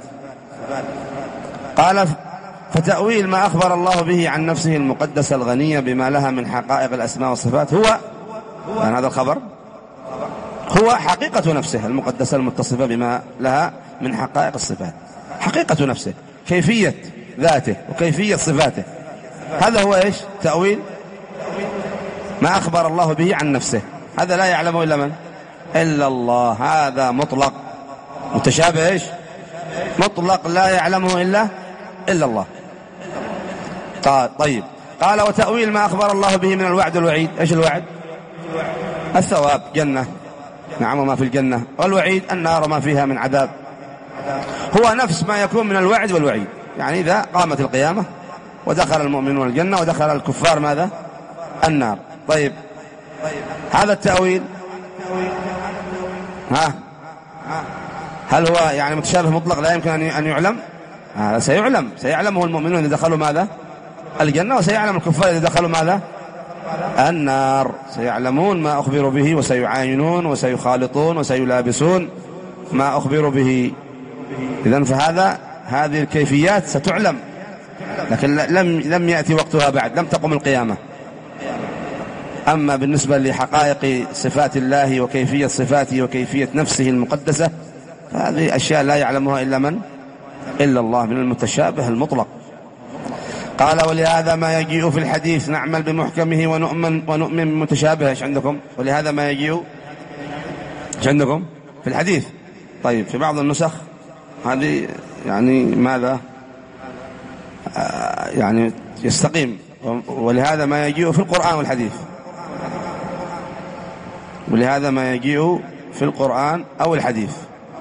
قال فتأويل ما أخبر الله به عن نفسه المقدسة الغنية بما لها من حقائق الأسماء والصفات هو يعني هذا الخبر هو حقيقة نفسه المقدسة المتصفة بما لها من حقائق الصفات، حقيقة نفسه، كيفية ذاته وكيفية صفاته. هذا هو إيش؟ تأويل ما أخبر الله به عن نفسه. هذا لا يعلمه إلا من؟ إلا الله. هذا مطلق. متشابه إيش؟ مطلق لا يعلمه إلا إلا الله. قال طيب. قال وتأويل ما أخبر الله به من الوعد والوعيد. إيش الوعد؟ الثواب، جنة، نعم، وما في الجنة، والوعيد النار وما فيها من عذاب. هو نفس ما يكون من الوعد والوعيد. يعني إذا قامت القيامة ودخل المؤمنون الجنة ودخل الكفار ماذا؟ النار. طيب هذا التأويل ها هل هو يعني متشابه مطلق لا يمكن أن يعلم؟ هذا سيعلم، سيعلمه المؤمنون إذا دخلوا ماذا؟ الجنة، وسيعلم الكفار إذا دخلوا ماذا؟ النار. سيعلمون ما أخبروا به وسيعاينون وسيخالطون وسيلابسون ما أخبروا به. إذن فهذا هذه الكيفيات ستعلم، لكن لم لم يأتي وقتها بعد، لم تقم القيامة. أما بالنسبة لحقائق صفات الله وكيفية صفاته وكيفية نفسه المقدسة فهذه أشياء لا يعلمها إلا من؟ إلا الله، من المتشابه المطلق. قال ولهذا ما يجيء في الحديث نعمل بمحكمه ونؤمن ونؤمن بمتشابهه. ايش عندكم؟ ولهذا ما يجيء ايش عندكم في الحديث؟ طيب في بعض النسخ هذه يعني ماذا آه يعني يستقيم. ولهذا ما يجيء في القرآن والحديث، ولهذا ما يجيء في القرآن أو الحديث.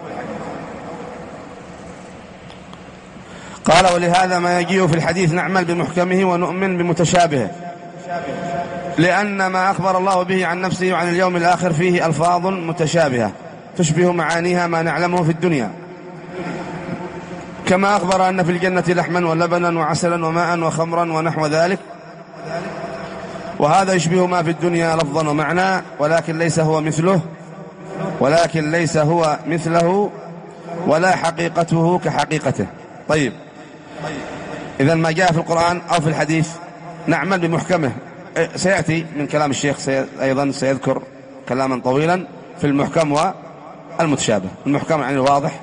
قال ولهذا ما يجيء في الحديث نعمل بمحكمه ونؤمن بمتشابهه، لأن ما أخبر الله به عن نفسه وعن اليوم الآخر فيه ألفاظ متشابهة تشبه معانيها ما نعلمه في الدنيا، كما أخبر أن في الجنة لحما ولبنا وعسلا وماء وخمرا ونحو ذلك، وهذا يشبه ما في الدنيا لفظا ومعنى، ولكن ليس هو مثله ولكن ليس هو مثله ولا حقيقته كحقيقته. طيب إذن ما جاء في القرآن أو في الحديث نعمل بمحكمه، سيأتي من كلام الشيخ أيضا سيذكر كلاما طويلا في المحكم والمتشابه. المحكم يعني الواضح،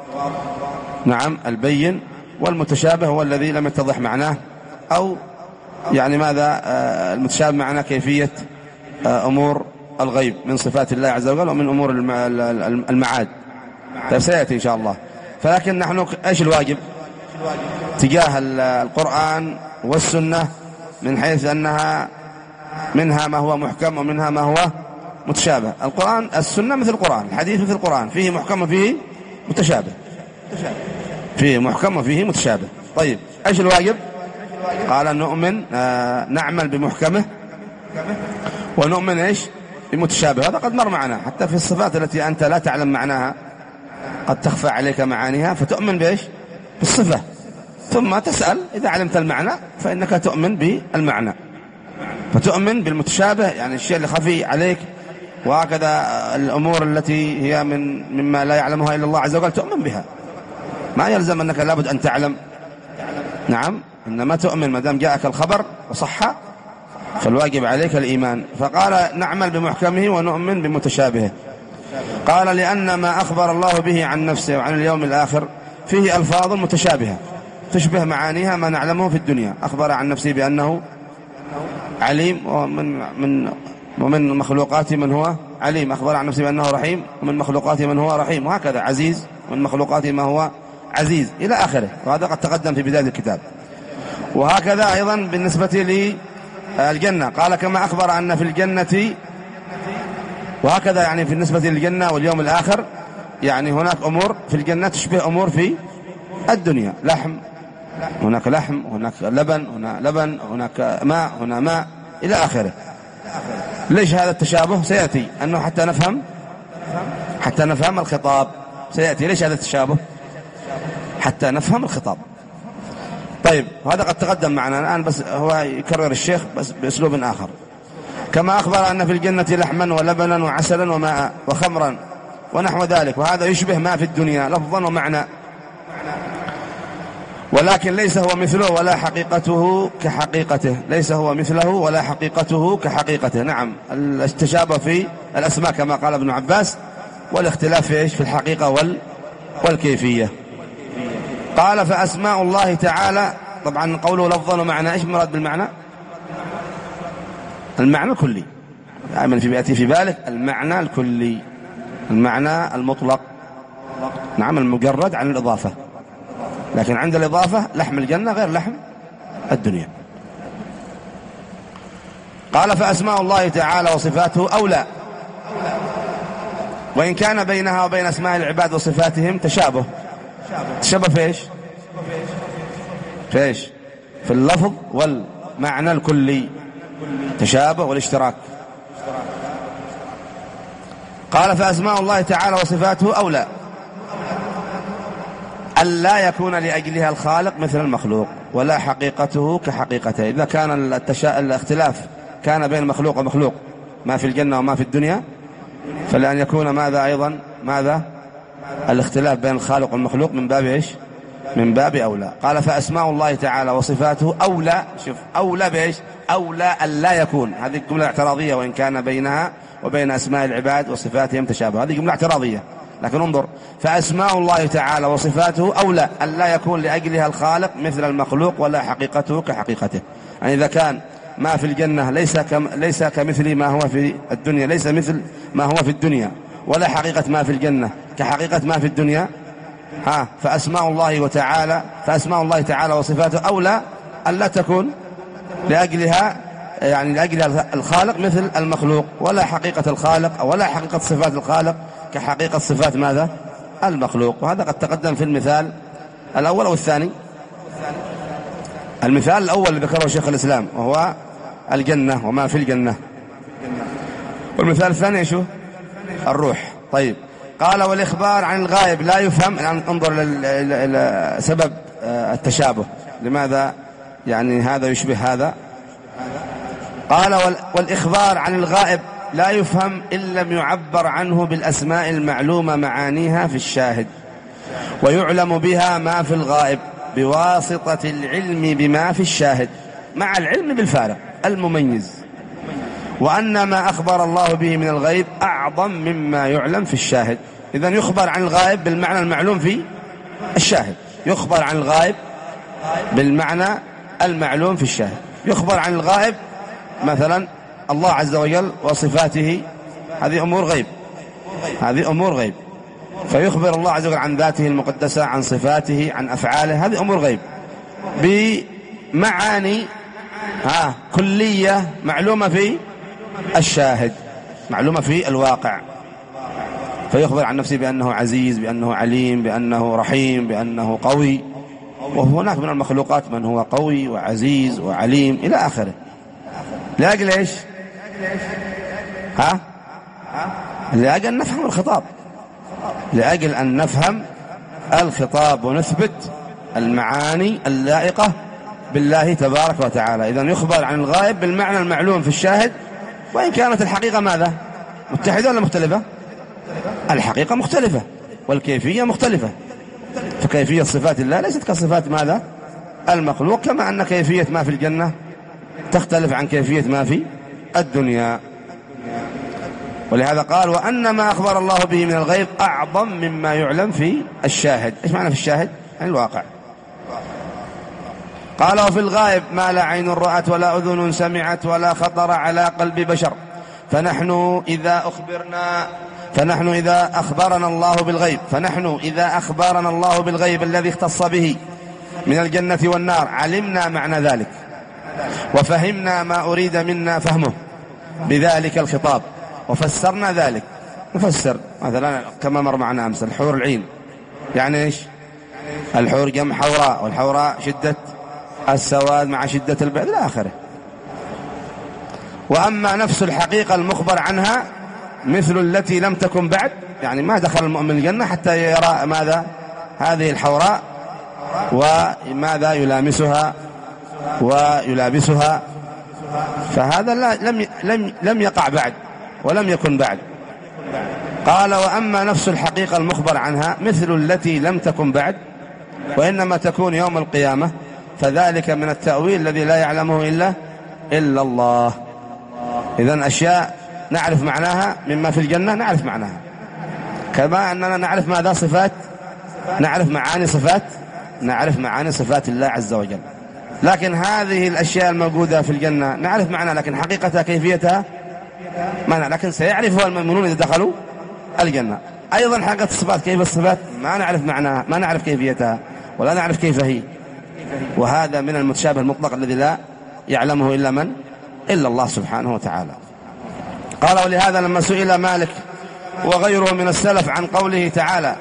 نعم البين، والمتشابه هو الذي لم يتضح معناه، أو يعني ماذا المتشابه معناه كيفية أمور الغيب من صفات الله عز وجل ومن أمور المعاد. طيب سيأتي إن شاء الله. فلكن نحن إيش الواجب تجاه القرآن والسنة من حيث أنها منها ما هو محكم ومنها ما هو متشابه. القرآن السنة مثل القرآن، الحديث مثل القرآن، فيه محكم وفيه متشابه، فيه محكم وفيه متشابه. طيب إيش الواجب؟ قال نؤمن آه نعمل بمحكمه ونؤمن إيش بمتشابه. هذا قد مر معنا حتى في الصفات التي أنت لا تعلم معناها، قد تخفى عليك معانيها فتؤمن بإيش بالصفة، ثم تسأل إذا علمت المعنى فإنك تؤمن بالمعنى، فتؤمن بالمتشابه يعني الشيء اللي خفي عليك، وهكذا الأمور التي هي من مما لا يعلمها إلا الله عز وجل تؤمن بها. ما يلزم أنك لابد أن تعلم، نعم، إنما تؤمن ما دام جاءك الخبر وصح فالواجب عليك الإيمان. فقال نعمل بمحكمه ونؤمن بمتشابهه. قال لأن ما أخبر الله به عن نفسه وعن اليوم الآخر فيه ألفاظ متشابهة تشبه معانيها ما نعلمه في الدنيا. أخبر عن نفسه بأنه عليم ومن من ومن مخلوقاته من هو عليم، أخبر عن نفسه بأنه رحيم ومن مخلوقاته من هو رحيم، وهكذا عزيز ومن مخلوقاته ما هو عزيز إلى آخره، وهذا قد تقدم في بداية الكتاب. وهكذا أيضا بالنسبة للجنة قال كما أخبر أن في الجنة، وهكذا يعني في النسبة للجنة واليوم الآخر يعني هناك أمور في الجنة تشبه أمور في الدنيا، لحم هناك لحم، هناك لبن، هنا لبن، هناك ماء، هنا ماء إلى آخره. ليش هذا التشابه؟ سيأتي أنه حتى نفهم حتى نفهم الخطاب، سيأتي ليش هذا التشابه؟ حتى نفهم الخطاب. طيب هذا قد تقدم معنا الآن، بس هو يكرر الشيخ بس بأسلوب آخر. كما أخبر أن في الجنة لحما ولبنا وعسلا وماء وخمرا ونحو ذلك، وهذا يشبه ما في الدنيا لفظا ومعنى، ولكن ليس هو مثله ولا حقيقته كحقيقته، ليس هو مثله ولا حقيقته كحقيقته. نعم التشابه في الأسماء كما قال ابن عباس، والاختلاف في إيش؟ في الحقيقة وال والكيفية. قال فأسماء الله تعالى، طبعا قوله لفظا ومعنى، إيش مراد بالمعنى؟ المعنى الكلي، دائما في بيأتي في بالك المعنى الكلي، المعنى المطلق، نعم المجرد عن الإضافة، لكن عند الإضافة لحم الجنة غير لحم الدنيا. قال فأسماء الله تعالى وصفاته أولى، وإن كان بينها وبين أسماء العباد وصفاتهم تشابه. تشابه في إيش؟ في إيش؟ في اللفظ والمعنى الكلي، تشابه والاشتراك. قال فأسماء الله تعالى وصفاته أولى ألا يكون لأجلها الخالق مثل المخلوق ولا حقيقته كحقيقته. إذا كان التشا... الاختلاف كان بين مخلوق ومخلوق ما في الجنة وما في الدنيا، فلأن يكون ماذا أيضا ماذا الاختلاف بين الخالق والمخلوق من باب إيش؟ من باب أولى. قال فأسماء الله تعالى وصفاته أولى، شوف أولى بإيش؟ أولى ألا يكون، هذه الجملة اعتراضية، وإن كان بينها وبين أسماء العباد وصفاتهم تشابه، هذه جملة اعتراضية، لكن انظر فأسماء الله تعالى وصفاته أولى ألا يكون لأجلها الخالق مثل المخلوق ولا حقيقته كحقيقته. يعني إذا كان ما في الجنة ليس كم ليس كمثل ما هو في الدنيا، ليس مثل ما هو في الدنيا، ولا حقيقة ما في الجنة كحقيقة ما في الدنيا، ها فأسماء الله وتعالى فأسماء الله تعالى وصفاته أولى ألا تكون لأجلها يعني لأجل الخالق مثل المخلوق، ولا حقيقة الخالق ولا حقيقة صفات الخالق كحقيقة صفات ماذا؟ المخلوق. وهذا قد تقدم في المثال الأول أو الثاني. المثال الأول اللي ذكره شيخ الإسلام وهو الجنة وما في الجنة، والمثال الثاني شو؟ الروح. طيب قال والإخبار عن الغائب لا يفهم. الآن انظر لسبب التشابه، لماذا يعني هذا يشبه هذا. قال والإخبار عن الغائب لا يفهم إن لم يعبر عنه بالأسماء المعلومة معانيها في الشاهد، ويعلم بها ما في الغائب بواسطة العلم بما في الشاهد مع العلم بالفارق. المميز، وأن ما أخبر الله به من الغيب أعظم مما يعلم في الشاهد. إذن يخبر عن الغائب بالمعنى المعلوم في الشاهد، يخبر عن الغائب بالمعنى المعلوم في الشاهد. يخبر عن الغائب مثلا الله عز وجل وصفاته، هذه أمور غيب، هذه أمور غيب، فيخبر الله عز وجل عن ذاته المقدسة، عن صفاته، عن أفعاله، هذه أمور غيب بمعاني ها كلية معلومة في الشاهد، معلومة في الواقع. فيخبر عن نفسه بأنه عزيز، بأنه عليم، بأنه رحيم، بأنه قوي. وهناك من المخلوقات من هو قوي وعزيز وعليم إلى آخره. لأجل إيش؟ ها؟ لأجل أن نفهم الخطاب، لأجل أن نفهم الخطاب ونثبت المعاني اللائقة بالله تبارك وتعالى. إذن يخبر عن الغائب بالمعنى المعلوم في الشاهد، وإن كانت الحقيقة ماذا؟ متحدة ولا مختلفة؟ الحقيقة مختلفة والكيفية مختلفة. فكيفية صفات الله ليست كصفات ماذا؟ المخلوق، كما أن كيفية ما في الجنة تختلف عن كيفية ما في الدنيا. ولهذا قال وأن ما أخبر الله به من الغيب أعظم مما يعلم في الشاهد. إيش معنى في الشاهد؟ عن الواقع. قال وفي الغائب ما لا عين رأت ولا أذن سمعت ولا خطر على قلب بشر. فنحن إذا أخبرنا فنحن إذا أخبرنا الله بالغيب فنحن إذا أخبرنا الله بالغيب الذي اختص به من الجنة والنار علمنا معنى ذلك، وفهمنا ما أريد منا فهمه بذلك الخطاب، وفسرنا ذلك. نفسر مثلا كما مر معنا أمس الحور العين، يعني إيش؟ الحور جمع حوراء، والحوراء شدة السواد مع شدة البعد إلى آخره. وأما نفس الحقيقة المخبر عنها مثل التي لم تكن بعد، يعني ما دخل المؤمن الجنة حتى يرى ماذا؟ هذه الحوراء وماذا يلامسها ويلابسها، فهذا لا لم لم لم يقع بعد ولم يكن بعد. قال وأما نفس الحقيقة المخبر عنها مثل التي لم تكن بعد وإنما تكون يوم القيامة، فذلك من التأويل الذي لا يعلمه إلا إلا الله. إذن أشياء نعرف معناها مما في الجنة نعرف معناها، كما أننا نعرف ماذا؟ صفات، نعرف معاني صفات، نعرف معاني صفات الله عز وجل. لكن هذه الأشياء الموجودة في الجنة نعرف معناها، لكن حقيقتها كيفيتها ما نعرف، لكن سيعرفها المؤمنون إذا دخلوا الجنة. أيضا حقيقة الصفات، كيف الصفات ما نعرف معناها، ما نعرف كيفيتها ولا نعرف كيف هي، وهذا من المتشابه المطلق الذي لا يعلمه إلا من؟ إلا الله سبحانه وتعالى. قال ولهذا لما سئل مالك وغيره من السلف عن قوله تعالى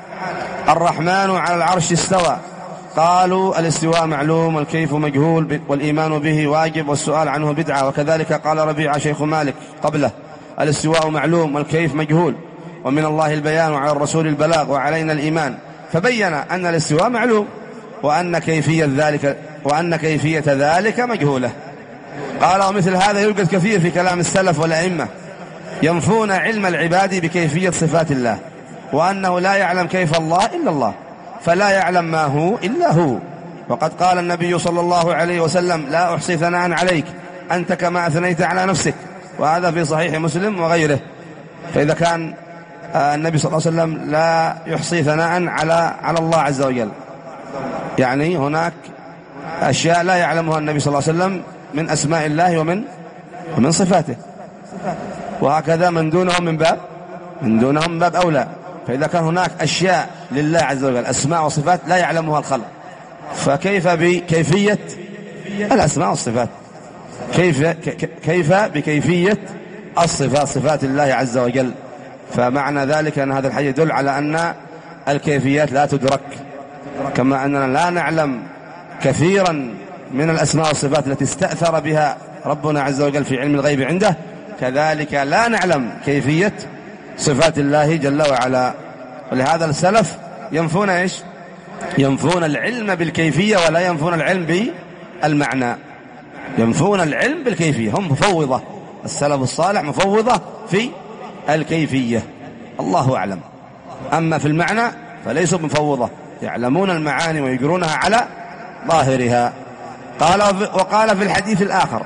الرحمن على العرش استوى، قالوا الاستواء معلوم والكيف مجهول والإيمان به واجب والسؤال عنه بدعة. وكذلك قال ربيعة شيخ مالك قبله الاستواء معلوم والكيف مجهول، ومن الله البيان وعلى الرسول البلاغ وعلينا الإيمان. فبين أن الاستواء معلوم وأن كيفية ذلك وأن كيفية ذلك مجهولة. قال ومثل هذا يوجد كثير في كلام السلف والأئمة ينفون علم العباد بكيفية صفات الله، وأنه لا يعلم كيف الله إلا الله، فلا يعلم ما هو إلا هو. وقد قال النبي صلى الله عليه وسلم لا أحصي ثناء عليك أنت كما أثنيت على نفسك، وهذا في صحيح مسلم وغيره. فإذا كان النبي صلى الله عليه وسلم لا يحصي ثناء على على الله عز وجل، يعني هناك أشياء لا يعلمها النبي صلى الله عليه وسلم من أسماء الله ومن ومن صفاته، وهكذا من دونهم من باب من دونهم من باب أولى. فإذا كان هناك أشياء لله عز وجل أسماء وصفات لا يعلمها الخلق، فكيف بكيفية الأسماء والصفات؟ كيف كيف بكيفية الصفات، صفات الله عز وجل؟ فمعنى ذلك أن هذا الحديث يدل على أن الكيفيات لا تدرك، كما أننا لا نعلم كثيرا من الأسماء والصفات التي استأثر بها ربنا عز وجل في علم الغيب عنده، كذلك لا نعلم كيفية صفات الله جل وعلا. ولهذا السلف ينفون إيش؟ ينفون العلم بالكيفية ولا ينفون العلم بالمعنى، ينفون العلم بالكيفية. هم مفوضة، السلف الصالح مفوضة في الكيفية، الله أعلم. أما في المعنى فليسوا مفوضة، يعلمون المعاني ويجرونها على ظاهرها. قال وقال في الحديث الآخر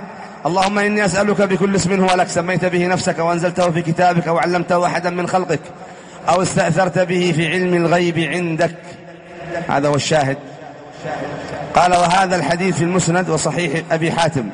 اللهم إني أسألك بكل اسم هو لك سميت به نفسك وأنزلته في كتابك أو علمته أحدا من خلقك أو استأثرت به في علم الغيب عندك. هذا هو الشاهد. قال وهذا الحديث في المسند وصحيح أبي حاتم،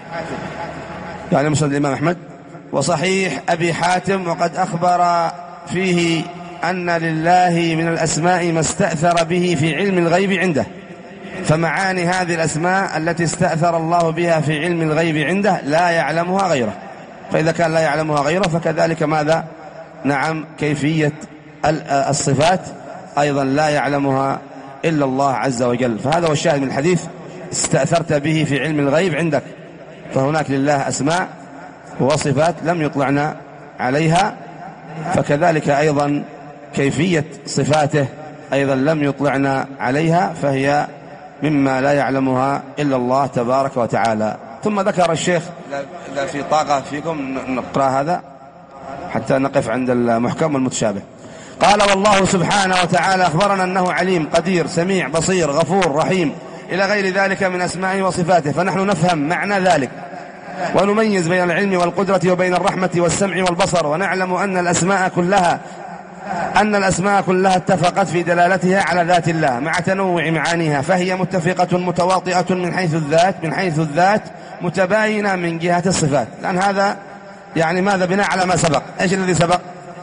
يعني مسند الإمام أحمد وصحيح أبي حاتم، وقد أخبر فيه أن لله من الأسماء ما استأثر به في علم الغيب عنده، فمعاني هذه الأسماء التي استأثر الله بها في علم الغيب عنده لا يعلمها غيره، فإذا كان لا يعلمها غيره فكذلك ماذا؟ نعم كيفية الصفات أيضا لا يعلمها إلا الله عز وجل. فهذا هو الشاهد من الحديث، استأثرت به في علم الغيب عندك، فهناك لله أسماء وصفات لم يطلعنا عليها، فكذلك أيضا كيفية صفاته أيضا لم يطلعنا عليها، فهي مما لا يعلمها إلا الله تبارك وتعالى. ثم ذكر الشيخ إذا في طاقة فيكم نقرأ هذا حتى نقف عند المحكم والمتشابه. قال والله سبحانه وتعالى أخبرنا أنه عليم قدير سميع بصير غفور رحيم إلى غير ذلك من أسمائه وصفاته، فنحن نفهم معنى ذلك ونميز بين العلم والقدرة وبين الرحمة والسمع والبصر، ونعلم أن الأسماء كلها أن الأسماء كلها اتفقت في دلالتها على ذات الله مع تنوع معانيها، فهي متفقة متواطئة من حيث الذات من حيث الذات متباينة من جهة الصفات. لأن هذا يعني ماذا؟ بناء على ما سبق. إيش الذي سبق؟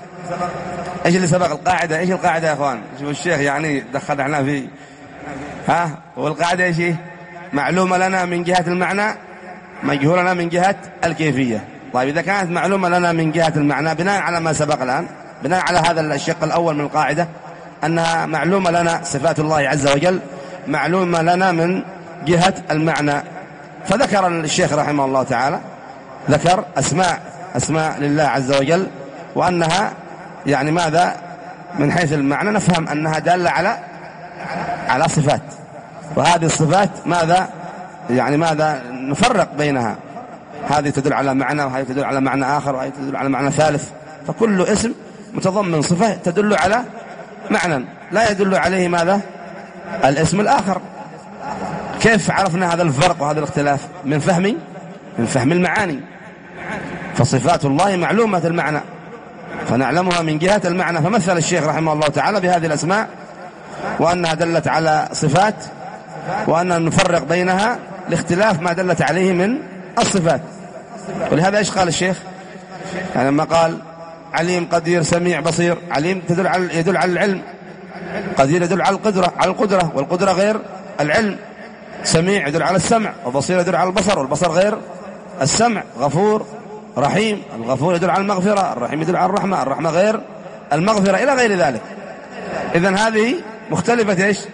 إيش اللي سبق؟ القاعدة. إيش القاعدة يا أخوان؟ شوف الشيخ يعني دخلنا في ها، والقاعدة إيش هي؟ معلومة لنا من جهة المعنى مجهولة لنا من جهة الكيفية. طيب إذا كانت معلومة لنا من جهة المعنى بناء على ما سبق الآن، بناء على هذا الشق الأول من القاعدة أنها معلومة لنا صفات الله عز وجل معلومة لنا من جهة المعنى، فذكر الشيخ رحمه الله تعالى ذكر أسماء أسماء لله عز وجل، وأنها يعني ماذا؟ من حيث المعنى نفهم أنها دالة على على صفات، وهذه الصفات ماذا؟ يعني ماذا؟ نفرق بينها، هذه تدل على معنى وهذه تدل على معنى آخر وهذه تدل على معنى ثالث، فكل اسم متضمن صفة تدل على معنى لا يدل عليه ماذا؟ الاسم الآخر. كيف عرفنا هذا الفرق وهذا الاختلاف؟ من فهم من فهم المعاني، فصفات الله معلومة المعنى فنعلمها من جهة المعنى. فمثل الشيخ رحمه الله تعالى بهذه الأسماء وأنها دلت على صفات، وأننا نفرق بينها لاختلاف ما دلت عليه من الصفات. ولهذا إيش قال الشيخ؟ يعني لما قال عليم قدير سميع بصير، عليم تدل على يدل على العلم، قدير يدل على القدرة على القدرة والقدرة غير العلم، سميع يدل على السمع، وبصير يدل على البصر والبصر غير السمع، غفور رحيم، الغفور يدل على المغفرة، الرحيم يدل على الرحمة، الرحمة غير المغفرة إلى غير ذلك. إذن هذه مختلفة إيش؟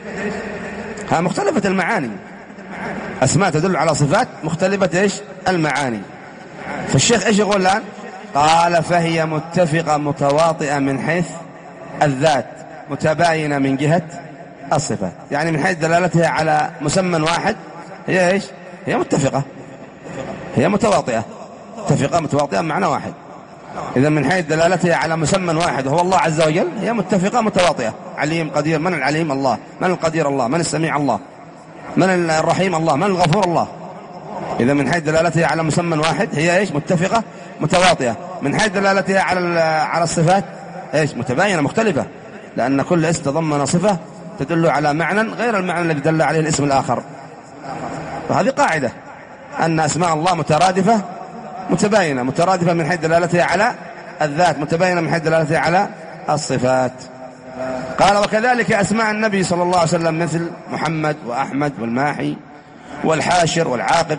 ها مختلفة المعاني، أسماء تدل على صفات مختلفة إيش؟ المعاني. فالشيخ إيش يقول الآن؟ قال فهي متفقة متواطئة من حيث الذات متباينة من جهة الصفات، يعني من حيث دلالتها على مسمى واحد هي إيش؟ هي متفقة، هي متواطئة، متفقة متواطئة معنى واحد. إذا من حيث دلالتها على مسمى واحد وهو الله عز وجل هي متفقة متواطئة. عليم قدير، من العليم؟ الله. من القدير؟ الله. من السميع؟ الله. من الرحيم؟ الله. من الغفور؟ الله. إذا من حيث دلالتها على مسمى واحد هي إيش؟ متفقة متواطئة. من حيث دلالتها على على الصفات إيش؟ متباينة مختلفة، لأن كل اسم تضمن صفة تدل على معنى غير المعنى الذي دل عليه الاسم الآخر. وهذه قاعدة أن أسماء الله مترادفة متباينة، مترادفة من حيث دلالتها على الذات، متباينة من حيث دلالتها على الصفات. قال وكذلك أسماء النبي صلى الله عليه وسلم مثل محمد وأحمد والماحي والحاشر والعاقب،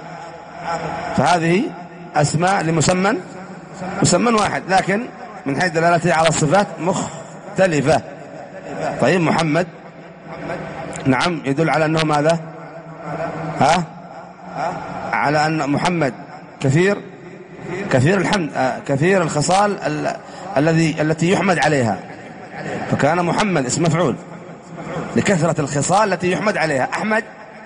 فهذه أسماء لمسمى مسمى واحد، لكن من حيث دلالتها على الصفات مختلفة. طيب محمد نعم يدل على أنه ماذا؟ ها؟ على أن محمد كثير كثير الحمد، كثير الخصال الذي التي يحمد عليها، فكان محمد اسم مفعول لكثرة الخصال التي يحمد عليها. أحمد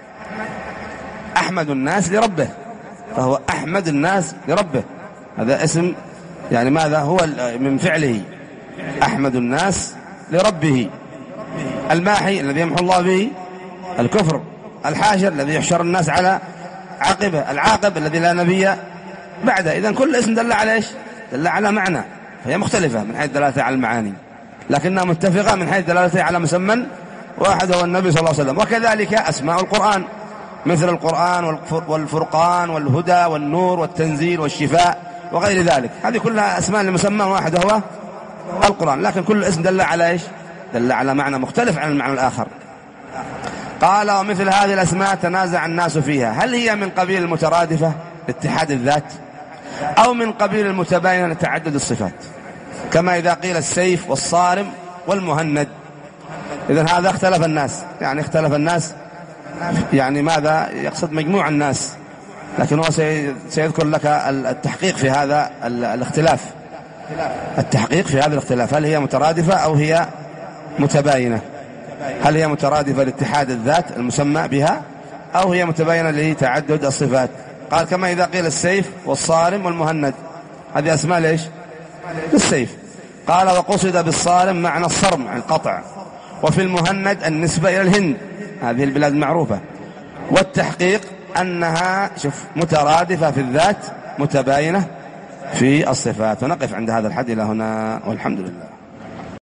أحمد الناس لربه، فهو أحمد الناس لربه، هذا اسم يعني ماذا؟ هو من فعله أحمد الناس لربه. الماحي الذي يمحو الله به الكفر، الحاشر الذي يحشر الناس على عاقبه، العاقب الذي لا نبي بعده. إذن كل اسم دل على إيش؟ دل على معنى، فهي مختلفة من حيث دلالتها على المعاني، لكنها متفقة من حيث دلالتها على مسمى واحد هو النبي صلى الله عليه وسلم. وكذلك أسماء القرآن مثل القرآن والفرقان والهدى والنور والتنزيل والشفاء وغير ذلك، هذه كلها أسماء لمسمى واحد هو القرآن، لكن كل اسم دل على إيش؟ دل على معنى مختلف عن المعنى الآخر. قال ومثل هذه الأسماء تنازع الناس فيها، هل هي من قبيل المترادفة لاتحاد الذات أو من قبيل المتباينة لتعدد الصفات، كما إذا قيل السيف والصارم والمهند. إذن هذا اختلف الناس، يعني اختلف الناس يعني ماذا يقصد؟ مجموع الناس، لكن هو سيذكر لك التحقيق في هذا الاختلاف، التحقيق في هذا الاختلاف، هل هي مترادفة أو هي متباينة، هل هي مترادفة لاتحاد الذات المسمى بها أو هي متباينة لتعدد الصفات. قال كما إذا قيل السيف والصارم والمهند، هذه أسماء ليش؟ للسيف. قال وقصد بالصارم معنى الصرم عن القطع، وفي المهند النسبة إلى الهند، هذه البلاد المعروفة. والتحقيق أنها شوف مترادفة في الذات متباينة في الصفات. ونقف عند هذا الحد إلى هنا والحمد لله.